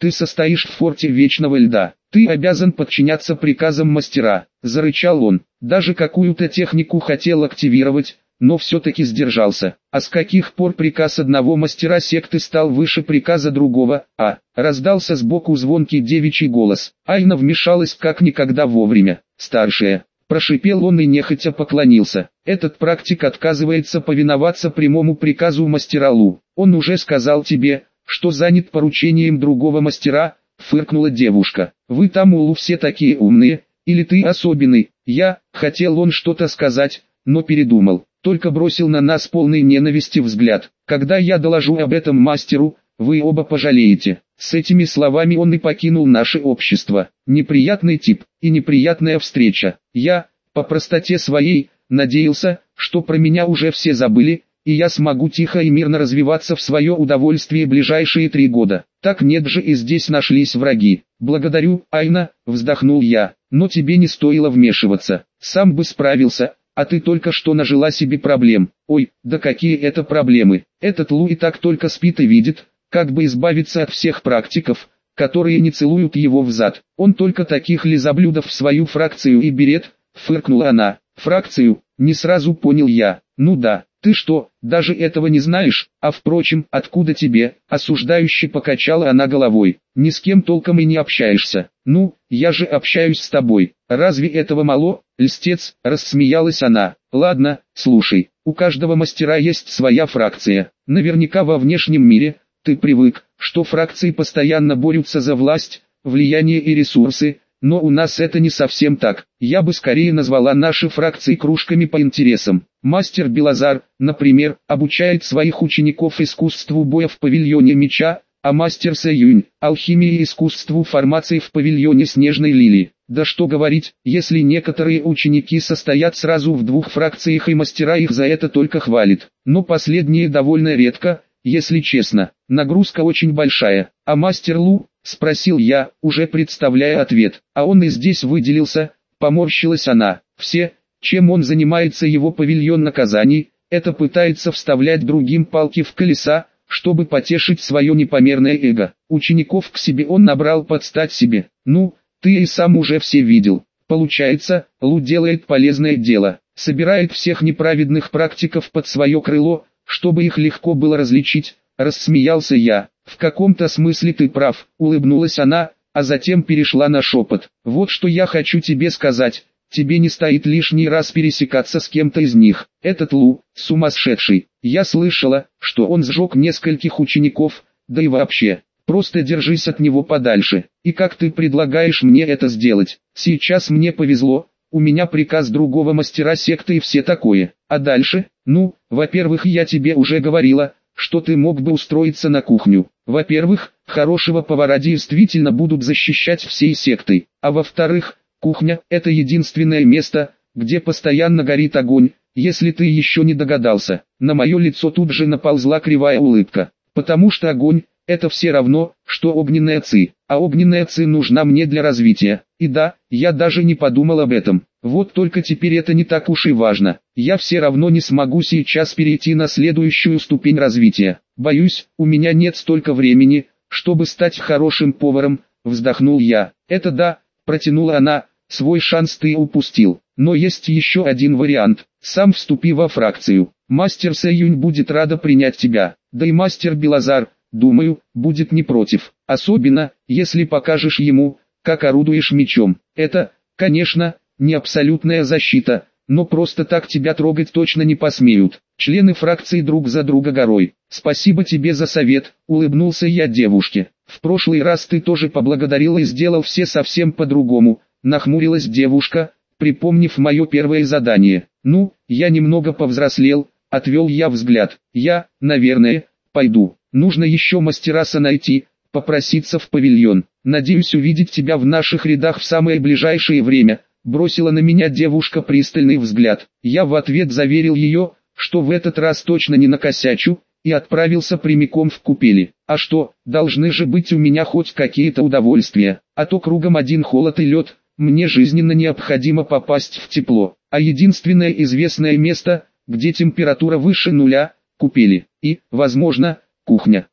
Ты состоишь в форте Вечного Льда. Ты обязан подчиняться приказам мастера, зарычал он. Даже какую-то технику хотел активировать, но все-таки сдержался. А с каких пор приказ одного мастера секты стал выше приказа другого? Раздался сбоку звонкий девичий голос. Айна вмешалась как никогда вовремя. Старшая. Прошипел он и нехотя поклонился. Этот практик отказывается повиноваться прямому приказу мастера Лу. Он уже сказал тебе, что занят поручением другого мастера, фыркнула девушка. Вы там Улу все такие умные, или ты особенный? Хотел он что-то сказать, но передумал. Только бросил на нас полный ненависти взгляд. Когда я доложу об этом мастеру, вы оба пожалеете. С этими словами он и покинул наше общество. Неприятный тип и неприятная встреча. Я, по простоте своей, надеялся, что про меня уже все забыли, и я смогу тихо и мирно развиваться в свое удовольствие ближайшие 3 года. Так нет же, и здесь нашлись враги. Благодарю, Айна, вздохнул я, но тебе не стоило вмешиваться. Сам бы справился, а ты только что нажила себе проблем. Ой, да какие это проблемы. Этот Лу и так только спит и видит, как бы избавиться от всех практиков, которые не целуют его взад. Он только таких лизоблюдов в свою фракцию и берет, фыркнула она. Фракцию, не сразу понял я. Ну да, ты что, даже этого не знаешь? А впрочем, откуда тебе? Осуждающе покачала она головой. Ни с кем толком и не общаешься. Ну, я же общаюсь с тобой. Разве этого мало? Льстец, рассмеялась она. Ладно, слушай, у каждого мастера есть своя фракция. Наверняка во внешнем мире ты привык, что фракции постоянно борются за власть, влияние и ресурсы, но у нас это не совсем так. Я бы скорее назвала наши фракции кружками по интересам. Мастер Белозар, например, обучает своих учеников искусству боя в павильоне меча, а мастер Сэюнь – алхимии и искусству формации в павильоне Снежной Лилии. Да что говорить, если некоторые ученики состоят сразу в 2 фракциях и мастера их за это только хвалят. Но последние довольно редко, если честно. Нагрузка очень большая. А мастер Лу? Спросил я, уже представляя ответ. А он и здесь выделился, поморщилась она. Все, чем он занимается, его павильон наказаний, это пытается вставлять другим палки в колеса, чтобы потешить свое непомерное эго. Учеников к себе он набрал под стать себе. Ну, ты и сам уже все видел. Получается, Лу делает полезное дело. Собирает всех неправедных практиков под свое крыло, чтобы их легко было различить. Рассмеялся я. В каком-то смысле ты прав, улыбнулась она, а затем перешла на шепот. Вот что я хочу тебе сказать. Тебе не стоит лишний раз пересекаться с кем-то из них. Этот Лу, сумасшедший. Я слышала, что он сжег нескольких учеников, да и вообще. Просто держись от него подальше. И как ты предлагаешь мне это сделать? Сейчас мне повезло, у меня приказ другого мастера секты и все такое. А дальше? Ну, во-первых, я тебе уже говорила, что ты мог бы устроиться на кухню. Во-первых, хорошего повара действительно будут защищать всей сектой. А во-вторых, кухня – это единственное место, где постоянно горит огонь, если ты еще не догадался. На мое лицо тут же наползла кривая улыбка. Потому что огонь – это все равно, что огненная ци. А огненная ци нужна мне для развития. И да, я даже не подумал об этом. Вот только теперь это не так уж и важно. Я все равно не смогу сейчас перейти на следующую ступень развития. Боюсь, у меня нет столько времени, чтобы стать хорошим поваром, вздохнул я. Это да, протянула она, свой шанс ты упустил. Но есть еще один вариант. Сам вступи во фракцию. Мастер Сэюнь будет рада принять тебя. Да и мастер Белозар, думаю, будет не против. Особенно, если покажешь ему, как орудуешь мечом. Это, конечно, не абсолютная защита, но просто так тебя трогать точно не посмеют. Члены фракции друг за друга горой. Спасибо тебе за совет, улыбнулся я девушке. В прошлый раз ты тоже поблагодарил и сделал все совсем по-другому, нахмурилась девушка, припомнив мое первое задание. Ну, я немного повзрослел, отвел я взгляд. Я, наверное, пойду. Нужно еще мастераса найти, попроситься в павильон. Надеюсь увидеть тебя в наших рядах в самое ближайшее время. Бросила на меня девушка пристальный взгляд. Я в ответ заверил ее, что в этот раз точно не накосячу, и отправился прямиком в купели. А что, должны же быть у меня хоть какие-то удовольствия, а то кругом один холод и лед, мне жизненно необходимо попасть в тепло. А единственное известное место, где температура выше нуля, купели, и, возможно, кухня.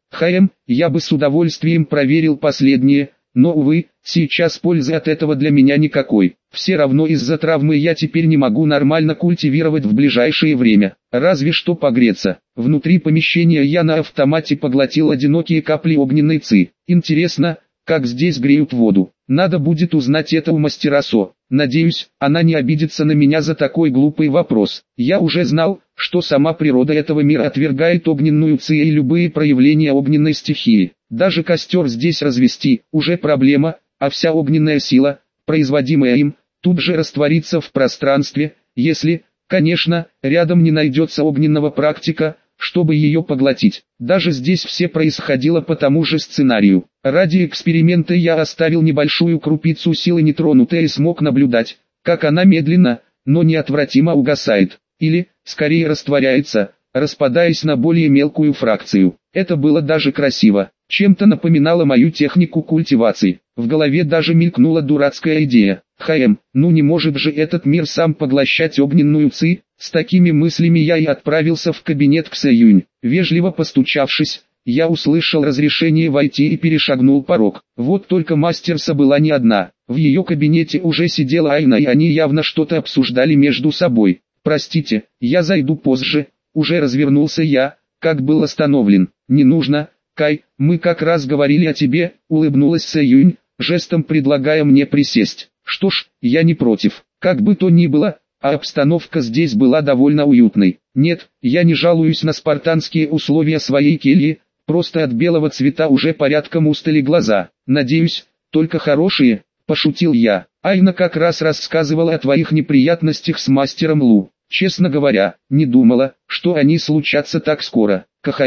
Я бы с удовольствием проверил последнее, но увы, сейчас пользы от этого для меня никакой. Все равно из-за травмы я теперь не могу нормально культивировать в ближайшее время, разве что погреться. Внутри помещения я на автомате поглотил одинокие капли огненной ци. Интересно, как здесь греют воду. Надо будет узнать это у мастера Со. Надеюсь, она не обидится на меня за такой глупый вопрос. Я уже знал, что сама природа этого мира отвергает огненную ци и любые проявления огненной стихии. Даже костер здесь развести уже проблема, а вся огненная сила, производимая им, тут же растворится в пространстве, если, конечно, рядом не найдется огненного практика, чтобы ее поглотить. Даже здесь все происходило по тому же сценарию. Ради эксперимента я оставил небольшую крупицу силы нетронутой и смог наблюдать, как она медленно, но неотвратимо угасает, или, скорее растворяется, распадаясь на более мелкую фракцию. Это было даже красиво, чем-то напоминало мою технику культивации. В голове даже мелькнула дурацкая идея. Ну не может же этот мир сам поглощать огненную ци? С такими мыслями я и отправился в кабинет к Сэюнь. Вежливо постучавшись, я услышал разрешение войти и перешагнул порог. Вот только мастерса была не одна. В ее кабинете уже сидела Айна, и они явно что-то обсуждали между собой. «Простите, я зайду позже», уже развернулся я, как был остановлен. «Не нужно, Кай, мы как раз говорили о тебе», улыбнулась Сэюнь, жестом предлагая мне присесть. Что ж, я не против. Как бы то ни было, а обстановка здесь была довольно уютной. Нет, я не жалуюсь на спартанские условия своей кельи, просто от белого цвета уже порядком устали глаза. Надеюсь, только хорошие, пошутил я. Айна как раз рассказывала о твоих неприятностях с мастером Лу. Честно говоря, не думала, что они случатся так скоро.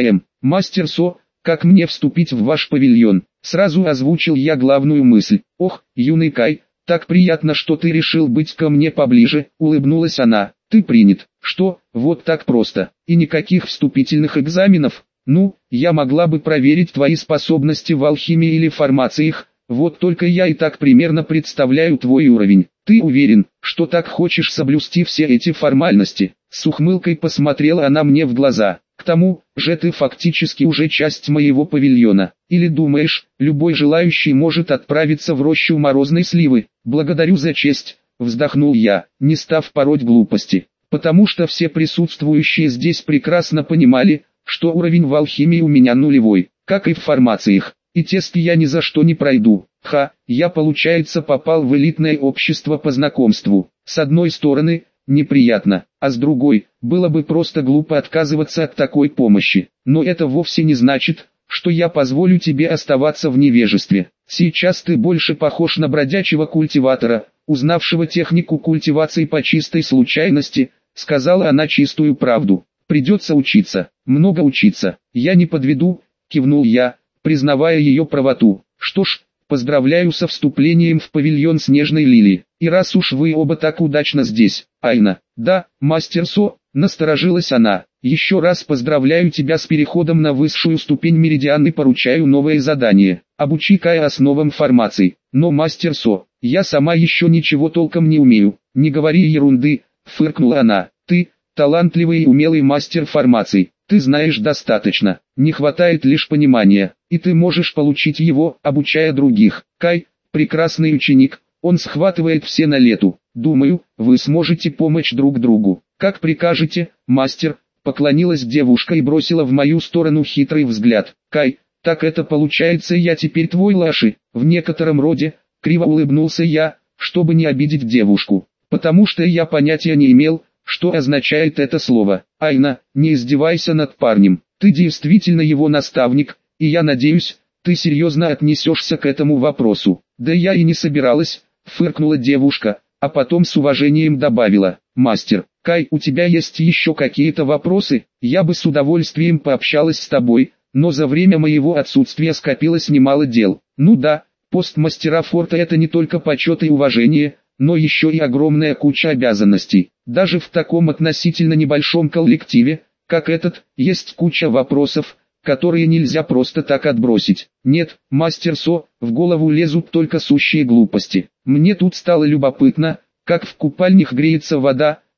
Мастер Со, как мне вступить в ваш павильон? Сразу озвучил я главную мысль. Ох, юный Кай, так приятно, что ты решил быть ко мне поближе, улыбнулась она. Ты принят. Что, вот так просто, и никаких вступительных экзаменов? Ну, я могла бы проверить твои способности в алхимии или фармациях, вот только я и так примерно представляю твой уровень. Ты уверен, что так хочешь соблюсти все эти формальности? С ухмылкой посмотрела она мне в глаза. К тому же ты фактически уже часть моего павильона. Или думаешь, любой желающий может отправиться в рощу морозной сливы? Благодарю за честь, вздохнул я, не став пороть глупости. Потому что все присутствующие здесь прекрасно понимали, что уровень в алхимии у меня нулевой, как и в фармациях. И тесты я ни за что не пройду. Я получается попал в элитное общество по знакомству. С одной стороны, неприятно, а с другой, было бы просто глупо отказываться от такой помощи. Но это вовсе не значит, что я позволю тебе оставаться в невежестве. Сейчас ты больше похож на бродячего культиватора, узнавшего технику культивации по чистой случайности, сказала она чистую правду. Придется учиться, много учиться. Я не подведу, кивнул я, признавая ее правоту. Что ж, поздравляю со вступлением в павильон Снежной Лилии. И раз уж вы оба так удачно здесь, Айна. Да, мастер Со, насторожилась она. Еще раз поздравляю тебя с переходом на высшую ступень Меридиан и поручаю новое задание. Обучи Кая основам фармации. Но мастер Со, я сама еще ничего толком не умею. Не говори ерунды, фыркнула она. Ты, талантливый и умелый мастер фармации. Ты знаешь достаточно, не хватает лишь понимания, и ты можешь получить его, обучая других. Кай, прекрасный ученик, он схватывает все на лету. Думаю, вы сможете помочь друг другу. Как прикажете, мастер, поклонилась девушка и бросила в мою сторону хитрый взгляд. Кай, так это получается, я теперь твой Лаши? В некотором роде, криво улыбнулся я, чтобы не обидеть девушку, потому что я понятия не имел, что означает это слово. Айна, не издевайся над парнем, ты действительно его наставник, и я надеюсь, ты серьезно отнесешься к этому вопросу. Да я и не собиралась, фыркнула девушка, а потом с уважением добавила. Мастер, Кай, у тебя есть еще какие-то вопросы? Я бы с удовольствием пообщалась с тобой, но за время моего отсутствия скопилось немало дел. Ну да, пост мастера форта это не только почет и уважение, но еще и огромная куча обязанностей. Даже в таком относительно небольшом коллективе, как этот, есть куча вопросов, которые нельзя просто так отбросить. Нет, мастер Со, в голову лезут только сущие глупости. Мне тут стало любопытно, как в купальнях греется вода,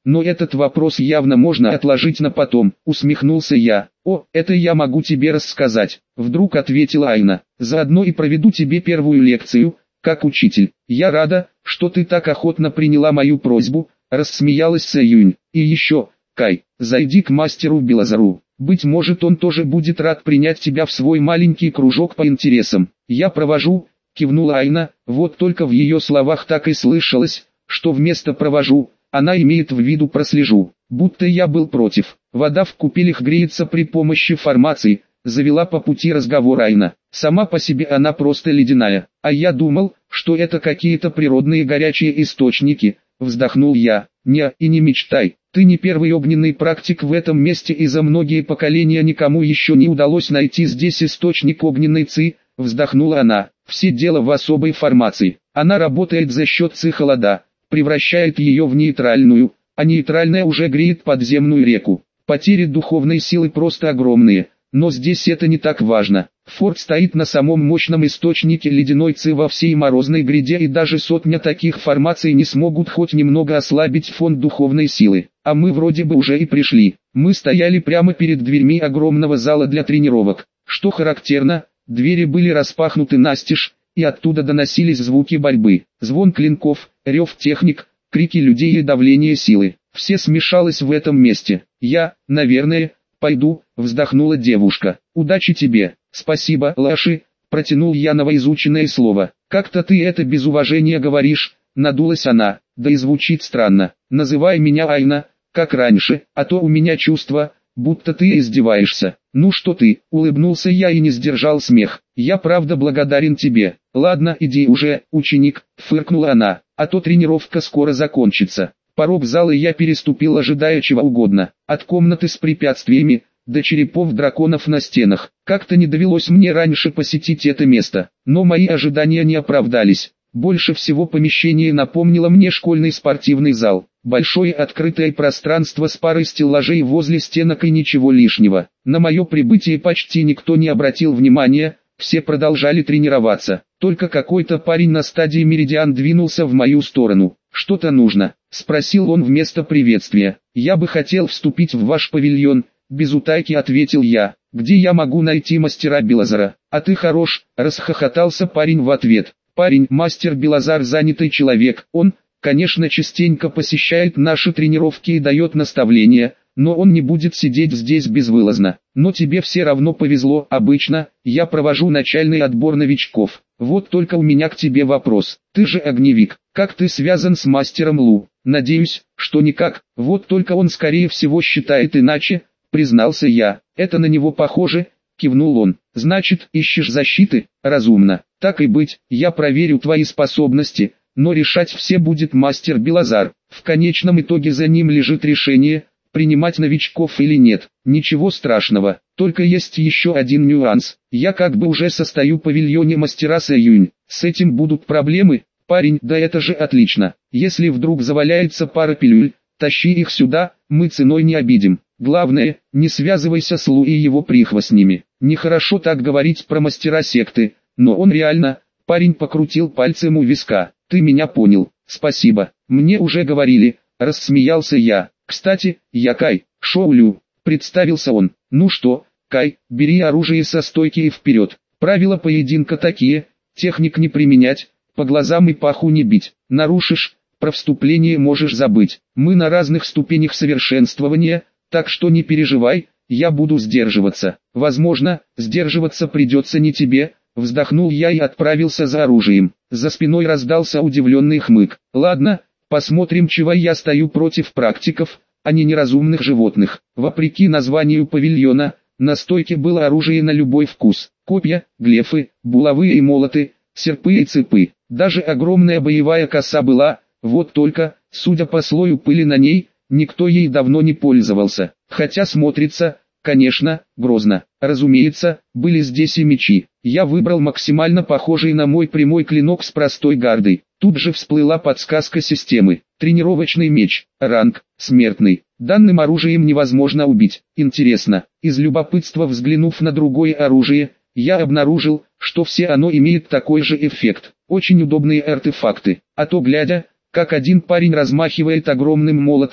но этот вопрос явно можно отложить на потом, усмехнулся я. О, это я могу тебе рассказать, вдруг ответила Айна. Заодно и проведу тебе первую лекцию, как учитель. Я рада, что ты так охотно приняла мою просьбу, рассмеялась Сэюнь. И еще, Кай, зайди к мастеру Белозару. Быть может, он тоже будет рад принять тебя в свой маленький кружок по интересам. Я провожу, кивнула Айна, вот только в ее словах так и слышалось, что вместо «провожу» она имеет в виду «прослежу», будто я был против. Вода в купелях греется при помощи формации, завела по пути разговор Айна. Сама по себе она просто ледяная, а я думал, что это какие-то природные горячие источники, вздохнул я. Не, и не мечтай, ты не первый огненный практик в этом месте и за многие поколения никому еще не удалось найти здесь источник огненной ци, вздохнула она. Все дело в особой формации, она работает за счет ци холода, превращает ее в нейтральную, а нейтральная уже греет подземную реку. Потери духовной силы просто огромные, но здесь это не так важно. Форт стоит на самом мощном источнике ледяной ци во всей морозной гряде, и даже сотня таких формаций не смогут хоть немного ослабить фон духовной силы. А мы вроде бы уже и пришли. Мы стояли прямо перед дверьми огромного зала для тренировок. Что характерно, двери были распахнуты настежь, и оттуда доносились звуки борьбы, звон клинков, рев техник, крики людей и давление силы. Все смешалось в этом месте. Я, наверное, пойду, вздохнула девушка. Удачи тебе. Спасибо, Лаши, протянул я новоизученное слово. Как-то ты это без уважения говоришь, надулась она. Да и звучит странно. Называй меня Айна, как раньше, а то у меня чувство, будто ты издеваешься. Ну что ты, улыбнулся я и не сдержал смех. Я правда благодарен тебе. Ладно, иди уже, ученик, фыркнула она, а то тренировка скоро закончится. Порог зала я переступил, ожидая чего угодно, от комнаты с препятствиями, до черепов драконов на стенах. Как-то не довелось мне раньше посетить это место, но мои ожидания не оправдались. Больше всего помещение напомнило мне школьный спортивный зал. Большое открытое пространство с парой стеллажей возле стенок и ничего лишнего. На мое прибытие почти никто не обратил внимания, все продолжали тренироваться. Только какой-то парень на стадии меридиан двинулся в мою сторону. «Что-то нужно?» – спросил он вместо приветствия. «Я бы хотел вступить в ваш павильон», – без утайки ответил я. «Где я могу найти мастера Белозара?» «А ты хорош», – расхохотался парень в ответ. «Парень, мастер Белозар занятый человек, он, конечно, частенько посещает наши тренировки и дает наставления, но он не будет сидеть здесь безвылазно. Но тебе все равно повезло, обычно, я провожу начальный отбор новичков. Вот только у меня к тебе вопрос, ты же огневик, как ты связан с мастером Лу?» «Надеюсь, что никак, вот только он скорее всего считает иначе», признался я. «Это на него похоже», кивнул он. «Значит, ищешь защиты? Разумно. Так и быть, я проверю твои способности, но решать все будет мастер Белозар. В конечном итоге за ним лежит решение, принимать новичков или нет. Ничего страшного, только есть еще один нюанс. Я как бы уже состою в павильоне мастера Сэюнь. С этим будут проблемы?» «Парень, да это же отлично. Если вдруг заваляется пара пилюль, тащи их сюда, мы ценой не обидим. Главное, не связывайся с Лу и его прихвостнями. Нехорошо так говорить про мастера секты, но он реально...» Парень покрутил пальцем у виска. «Ты меня понял, спасибо. Мне уже говорили», рассмеялся я. «Кстати, я Кай, Шоулю», представился он. «Ну что, Кай, бери оружие со стойки и вперед. Правила поединка такие, техник не применять, по глазам и паху не бить. Нарушишь, про вступление можешь забыть. Мы на разных ступенях совершенствования, так что не переживай, я буду сдерживаться. Возможно, сдерживаться придется не тебе», вздохнул я и отправился за оружием. За спиной раздался удивленный хмык. «Ладно, посмотрим, чего я стою против практиков, а не неразумных животных». Вопреки названию павильона, на стойке было оружие на любой вкус. Копья, глефы, булавы и молоты, серпы и цепы. Даже огромная боевая коса была, вот только, судя по слою пыли на ней, никто ей давно не пользовался. Хотя смотрится, конечно, грозно. Разумеется, были здесь и мечи. Я выбрал максимально похожий на мой прямой клинок с простой гардой. Тут же всплыла подсказка системы. Тренировочный меч, ранг, смертный. Данным оружием невозможно убить. Интересно, из любопытства взглянув на другое оружие, я обнаружил, что все оно имеет такой же эффект. Очень удобные артефакты. А то глядя, как один парень размахивает огромным молотом,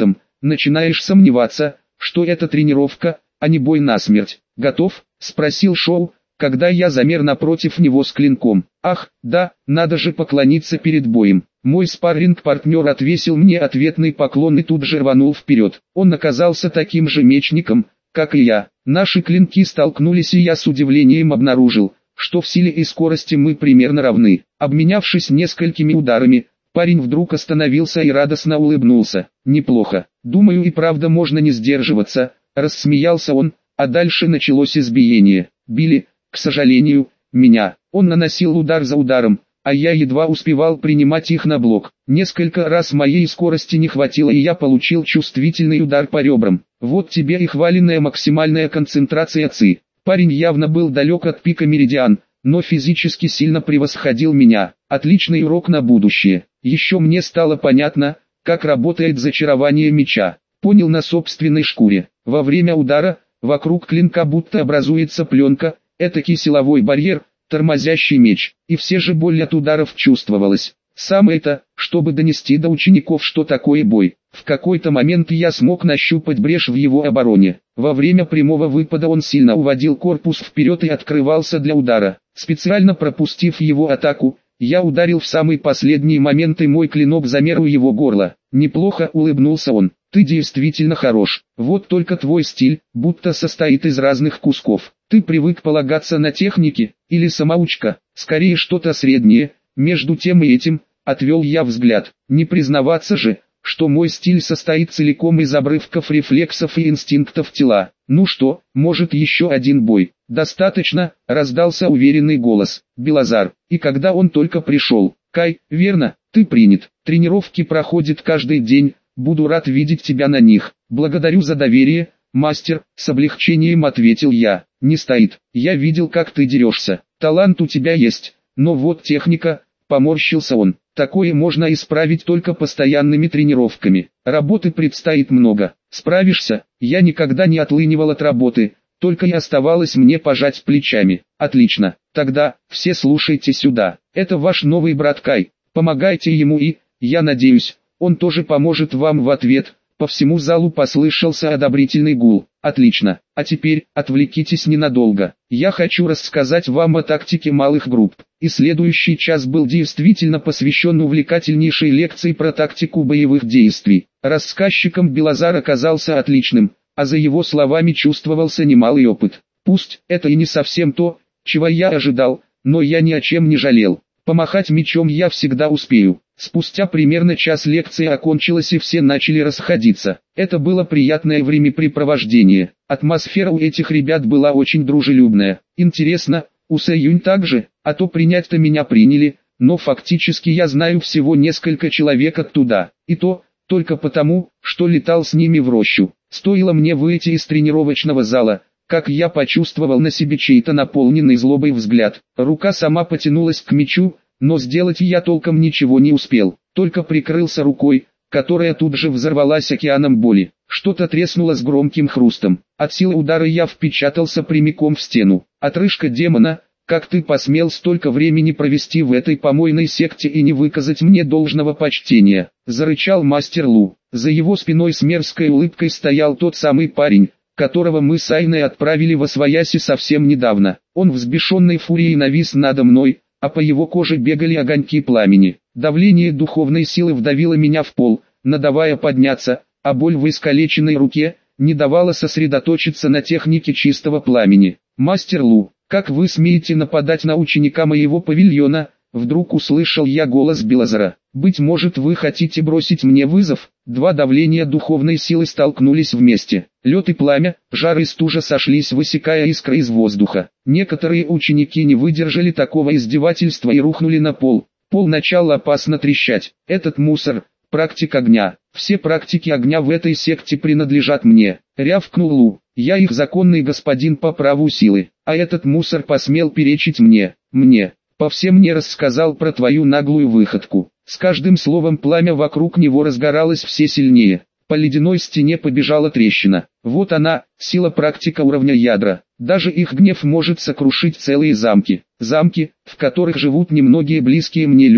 начинаешь сомневаться, что это тренировка, а не бой насмерть. «Готов?» – спросил Шоу, когда я замер напротив него с клинком. «Ах, да, надо же поклониться перед боем». Мой спарринг-партнер отвесил мне ответный поклон и тут же рванул вперед. Он оказался таким же мечником, как и я. Наши клинки столкнулись, и я с удивлением обнаружил, что в силе и скорости мы примерно равны. Обменявшись несколькими ударами, парень вдруг остановился и радостно улыбнулся. «Неплохо. Думаю, и правда можно не сдерживаться», – рассмеялся он, а дальше началось избиение. Били, к сожалению, меня. Он наносил удар за ударом, а я едва успевал принимать их на блок. Несколько раз моей скорости не хватило, и я получил чувствительный удар по ребрам. Вот тебе и хваленная максимальная концентрация ЦИ. Парень явно был далек от пика Меридиан, но физически сильно превосходил меня. Отличный урок на будущее. Еще мне стало понятно, как работает зачарование меча. Понял на собственной шкуре. Во время удара, вокруг клинка будто образуется пленка, этакий силовой барьер, тормозящий меч, и все же боль от ударов чувствовалась. Самое-то, чтобы донести до учеников, что такое бой. В какой-то момент я смог нащупать брешь в его обороне. Во время прямого выпада он сильно уводил корпус вперед и открывался для удара. Специально пропустив его атаку, я ударил в самый последний момент, и мой клинок замер у его горла. «Неплохо», — улыбнулся он. «Ты действительно хорош. Вот только твой стиль, будто состоит из разных кусков. Ты привык полагаться на техники, или самоучка, скорее что-то среднее, между тем и этим», — отвел я взгляд. «Не признаваться же, что мой стиль состоит целиком из обрывков рефлексов и инстинктов тела. Ну что, может, еще один бой?» «Достаточно», — раздался уверенный голос. «Белозар». И когда он только пришел: «Кай, верно, ты принят. Тренировки проходят каждый день, буду рад видеть тебя на них». «Благодарю за доверие, мастер», — с облегчением ответил я. «Не стоит. Я видел, как ты дерешься. Талант у тебя есть, но вот техника», — поморщился он. «Такое можно исправить только постоянными тренировками. Работы предстоит много. Справишься?» Я никогда не отлынивал от работы, только и оставалось мне пожать плечами. «Отлично. Тогда, все слушайте сюда. Это ваш новый брат Кай. Помогайте ему и, я надеюсь, он тоже поможет вам в ответ». По всему залу послышался одобрительный гул. «Отлично. А теперь, отвлекитесь ненадолго. Я хочу рассказать вам о тактике малых групп». И следующий час был действительно посвящен увлекательнейшей лекции про тактику боевых действий. Рассказчиком Белозар оказался отличным, а за его словами чувствовался немалый опыт. Пусть это и не совсем то, чего я ожидал, но я ни о чем не жалел. Помахать мечом я всегда успею. Спустя примерно час лекция окончилась, и все начали расходиться. Это было приятное времяпрепровождение. Атмосфера у этих ребят была очень дружелюбная. Интересно, у Сэюнь также, а то принять-то меня приняли, но фактически я знаю всего несколько человек оттуда. И то, только потому, что летал с ними в рощу. Стоило мне выйти из тренировочного зала, как я почувствовал на себе чей-то наполненный злобой взгляд. Рука сама потянулась к мечу, но сделать я толком ничего не успел, только прикрылся рукой, которая тут же взорвалась океаном боли. Что-то треснуло с громким хрустом. От силы удара я впечатался прямиком в стену. «Отрыжка демона, как ты посмел столько времени провести в этой помойной секте и не выказать мне должного почтения?» — зарычал мастер Лу. За его спиной с мерзкой улыбкой стоял тот самый парень, которого мы с Айной отправили восвояси совсем недавно. Он взбешенной фурией навис надо мной, а по его коже бегали огоньки пламени. Давление духовной силы вдавило меня в пол, надавая подняться, а боль в искалеченной руке не давала сосредоточиться на технике чистого пламени. «Мастер Лу, как вы смеете нападать на ученика моего павильона?» Вдруг услышал я голос Белозара. «Быть может, вы хотите бросить мне вызов?» Два давления духовной силы столкнулись вместе. Лед и пламя, жар и стужа сошлись, высекая искры из воздуха. Некоторые ученики не выдержали такого издевательства и рухнули на пол. Пол начал опасно трещать. «Этот мусор, практик огня. Все практики огня в этой секте принадлежат мне», — рявкнул Лу. «Я их законный господин по праву силы, а этот мусор посмел перечить мне. По всем мне рассказал про твою наглую выходку». С каждым словом пламя вокруг него разгоралось все сильнее. По ледяной стене побежала трещина. Вот она, сила практика уровня ядра. Даже их гнев может сокрушить целые замки. Замки, в которых живут немногие близкие мне люди.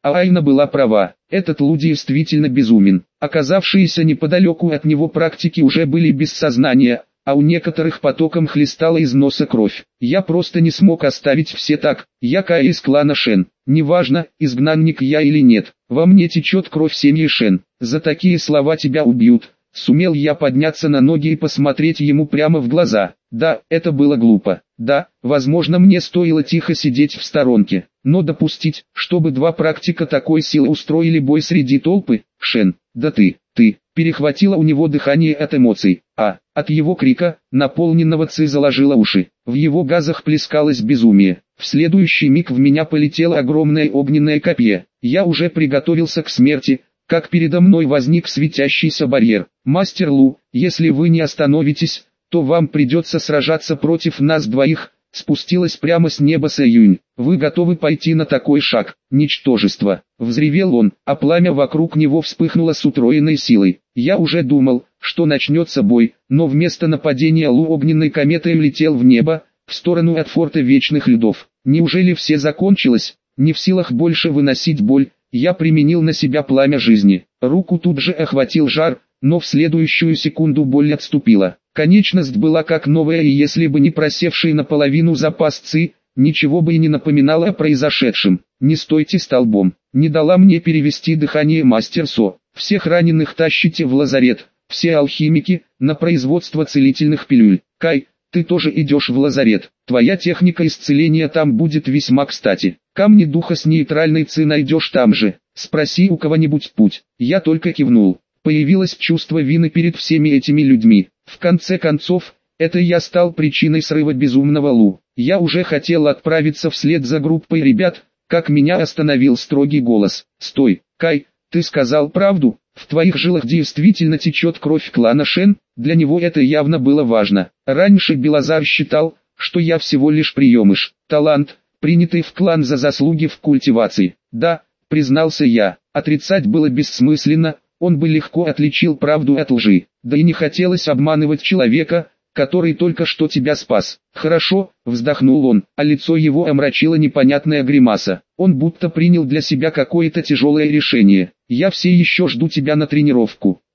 А Айна была права, этот Лу действительно безумен. Оказавшиеся неподалеку от него практики уже были без сознания, а у некоторых потоком хлестала из носа кровь. Я просто не смог оставить все так. Я Кай из клана Шен. Неважно, изгнанник я или нет, во мне течет кровь семьи Шен. За такие слова тебя убьют. Сумел я подняться на ноги и посмотреть ему прямо в глаза. Да, это было глупо. Да, возможно, мне стоило тихо сидеть в сторонке. Но допустить, чтобы два практика такой силы устроили бой среди толпы? Шен, да ты, перехватило у него дыхание от эмоций, от его крика, наполненного ци заложило уши. В его газах плескалось безумие. В следующий миг в меня полетело огромное огненное копье. Я уже приготовился к смерти, как передо мной возник светящийся барьер. «Мастер Лу, если вы не остановитесь, то вам придется сражаться против нас двоих», спустилась прямо с неба Сэюнь. «Вы готовы пойти на такой шаг?» «Ничтожество!» — взревел он, а пламя вокруг него вспыхнуло с утроенной силой. Я уже думал, что начнется бой, но вместо нападения Лу огненной кометой летел в небо, в сторону от форта Вечных Льдов. Неужели все закончилось? Не в силах больше выносить боль, я применил на себя пламя жизни. Руку тут же охватил жар, но в следующую секунду боль отступила. Конечность была как новая, и если бы не просевший наполовину запас ци, ничего бы и не напоминало о произошедшем. «Не стойте столбом», не дала мне перевести дыхание мастер Со. «Всех раненых тащите в лазарет, все алхимики, на производство целительных пилюль. Кай, ты тоже идешь в лазарет, твоя техника исцеления там будет весьма кстати. Камни духа с нейтральной ци найдешь там же, спроси у кого-нибудь путь». Я только кивнул. Появилось чувство вины перед всеми этими людьми. В конце концов, это я стал причиной срыва безумного Лу. Я уже хотел отправиться вслед за группой ребят, как меня остановил строгий голос. «Стой, Кай, ты сказал правду, в твоих жилах действительно течет кровь клана Шен». Для него это явно было важно. Раньше Белозар считал, что я всего лишь приемыш, талант, принятый в клан за заслуги в культивации. Да, признался я, отрицать было бессмысленно. Он бы легко отличил правду от лжи, да и не хотелось обманывать человека, который только что тебя спас. «Хорошо», вздохнул он, а лицо его омрачила непонятная гримаса. Он будто принял для себя какое-то тяжелое решение. «Я все еще жду тебя на тренировку.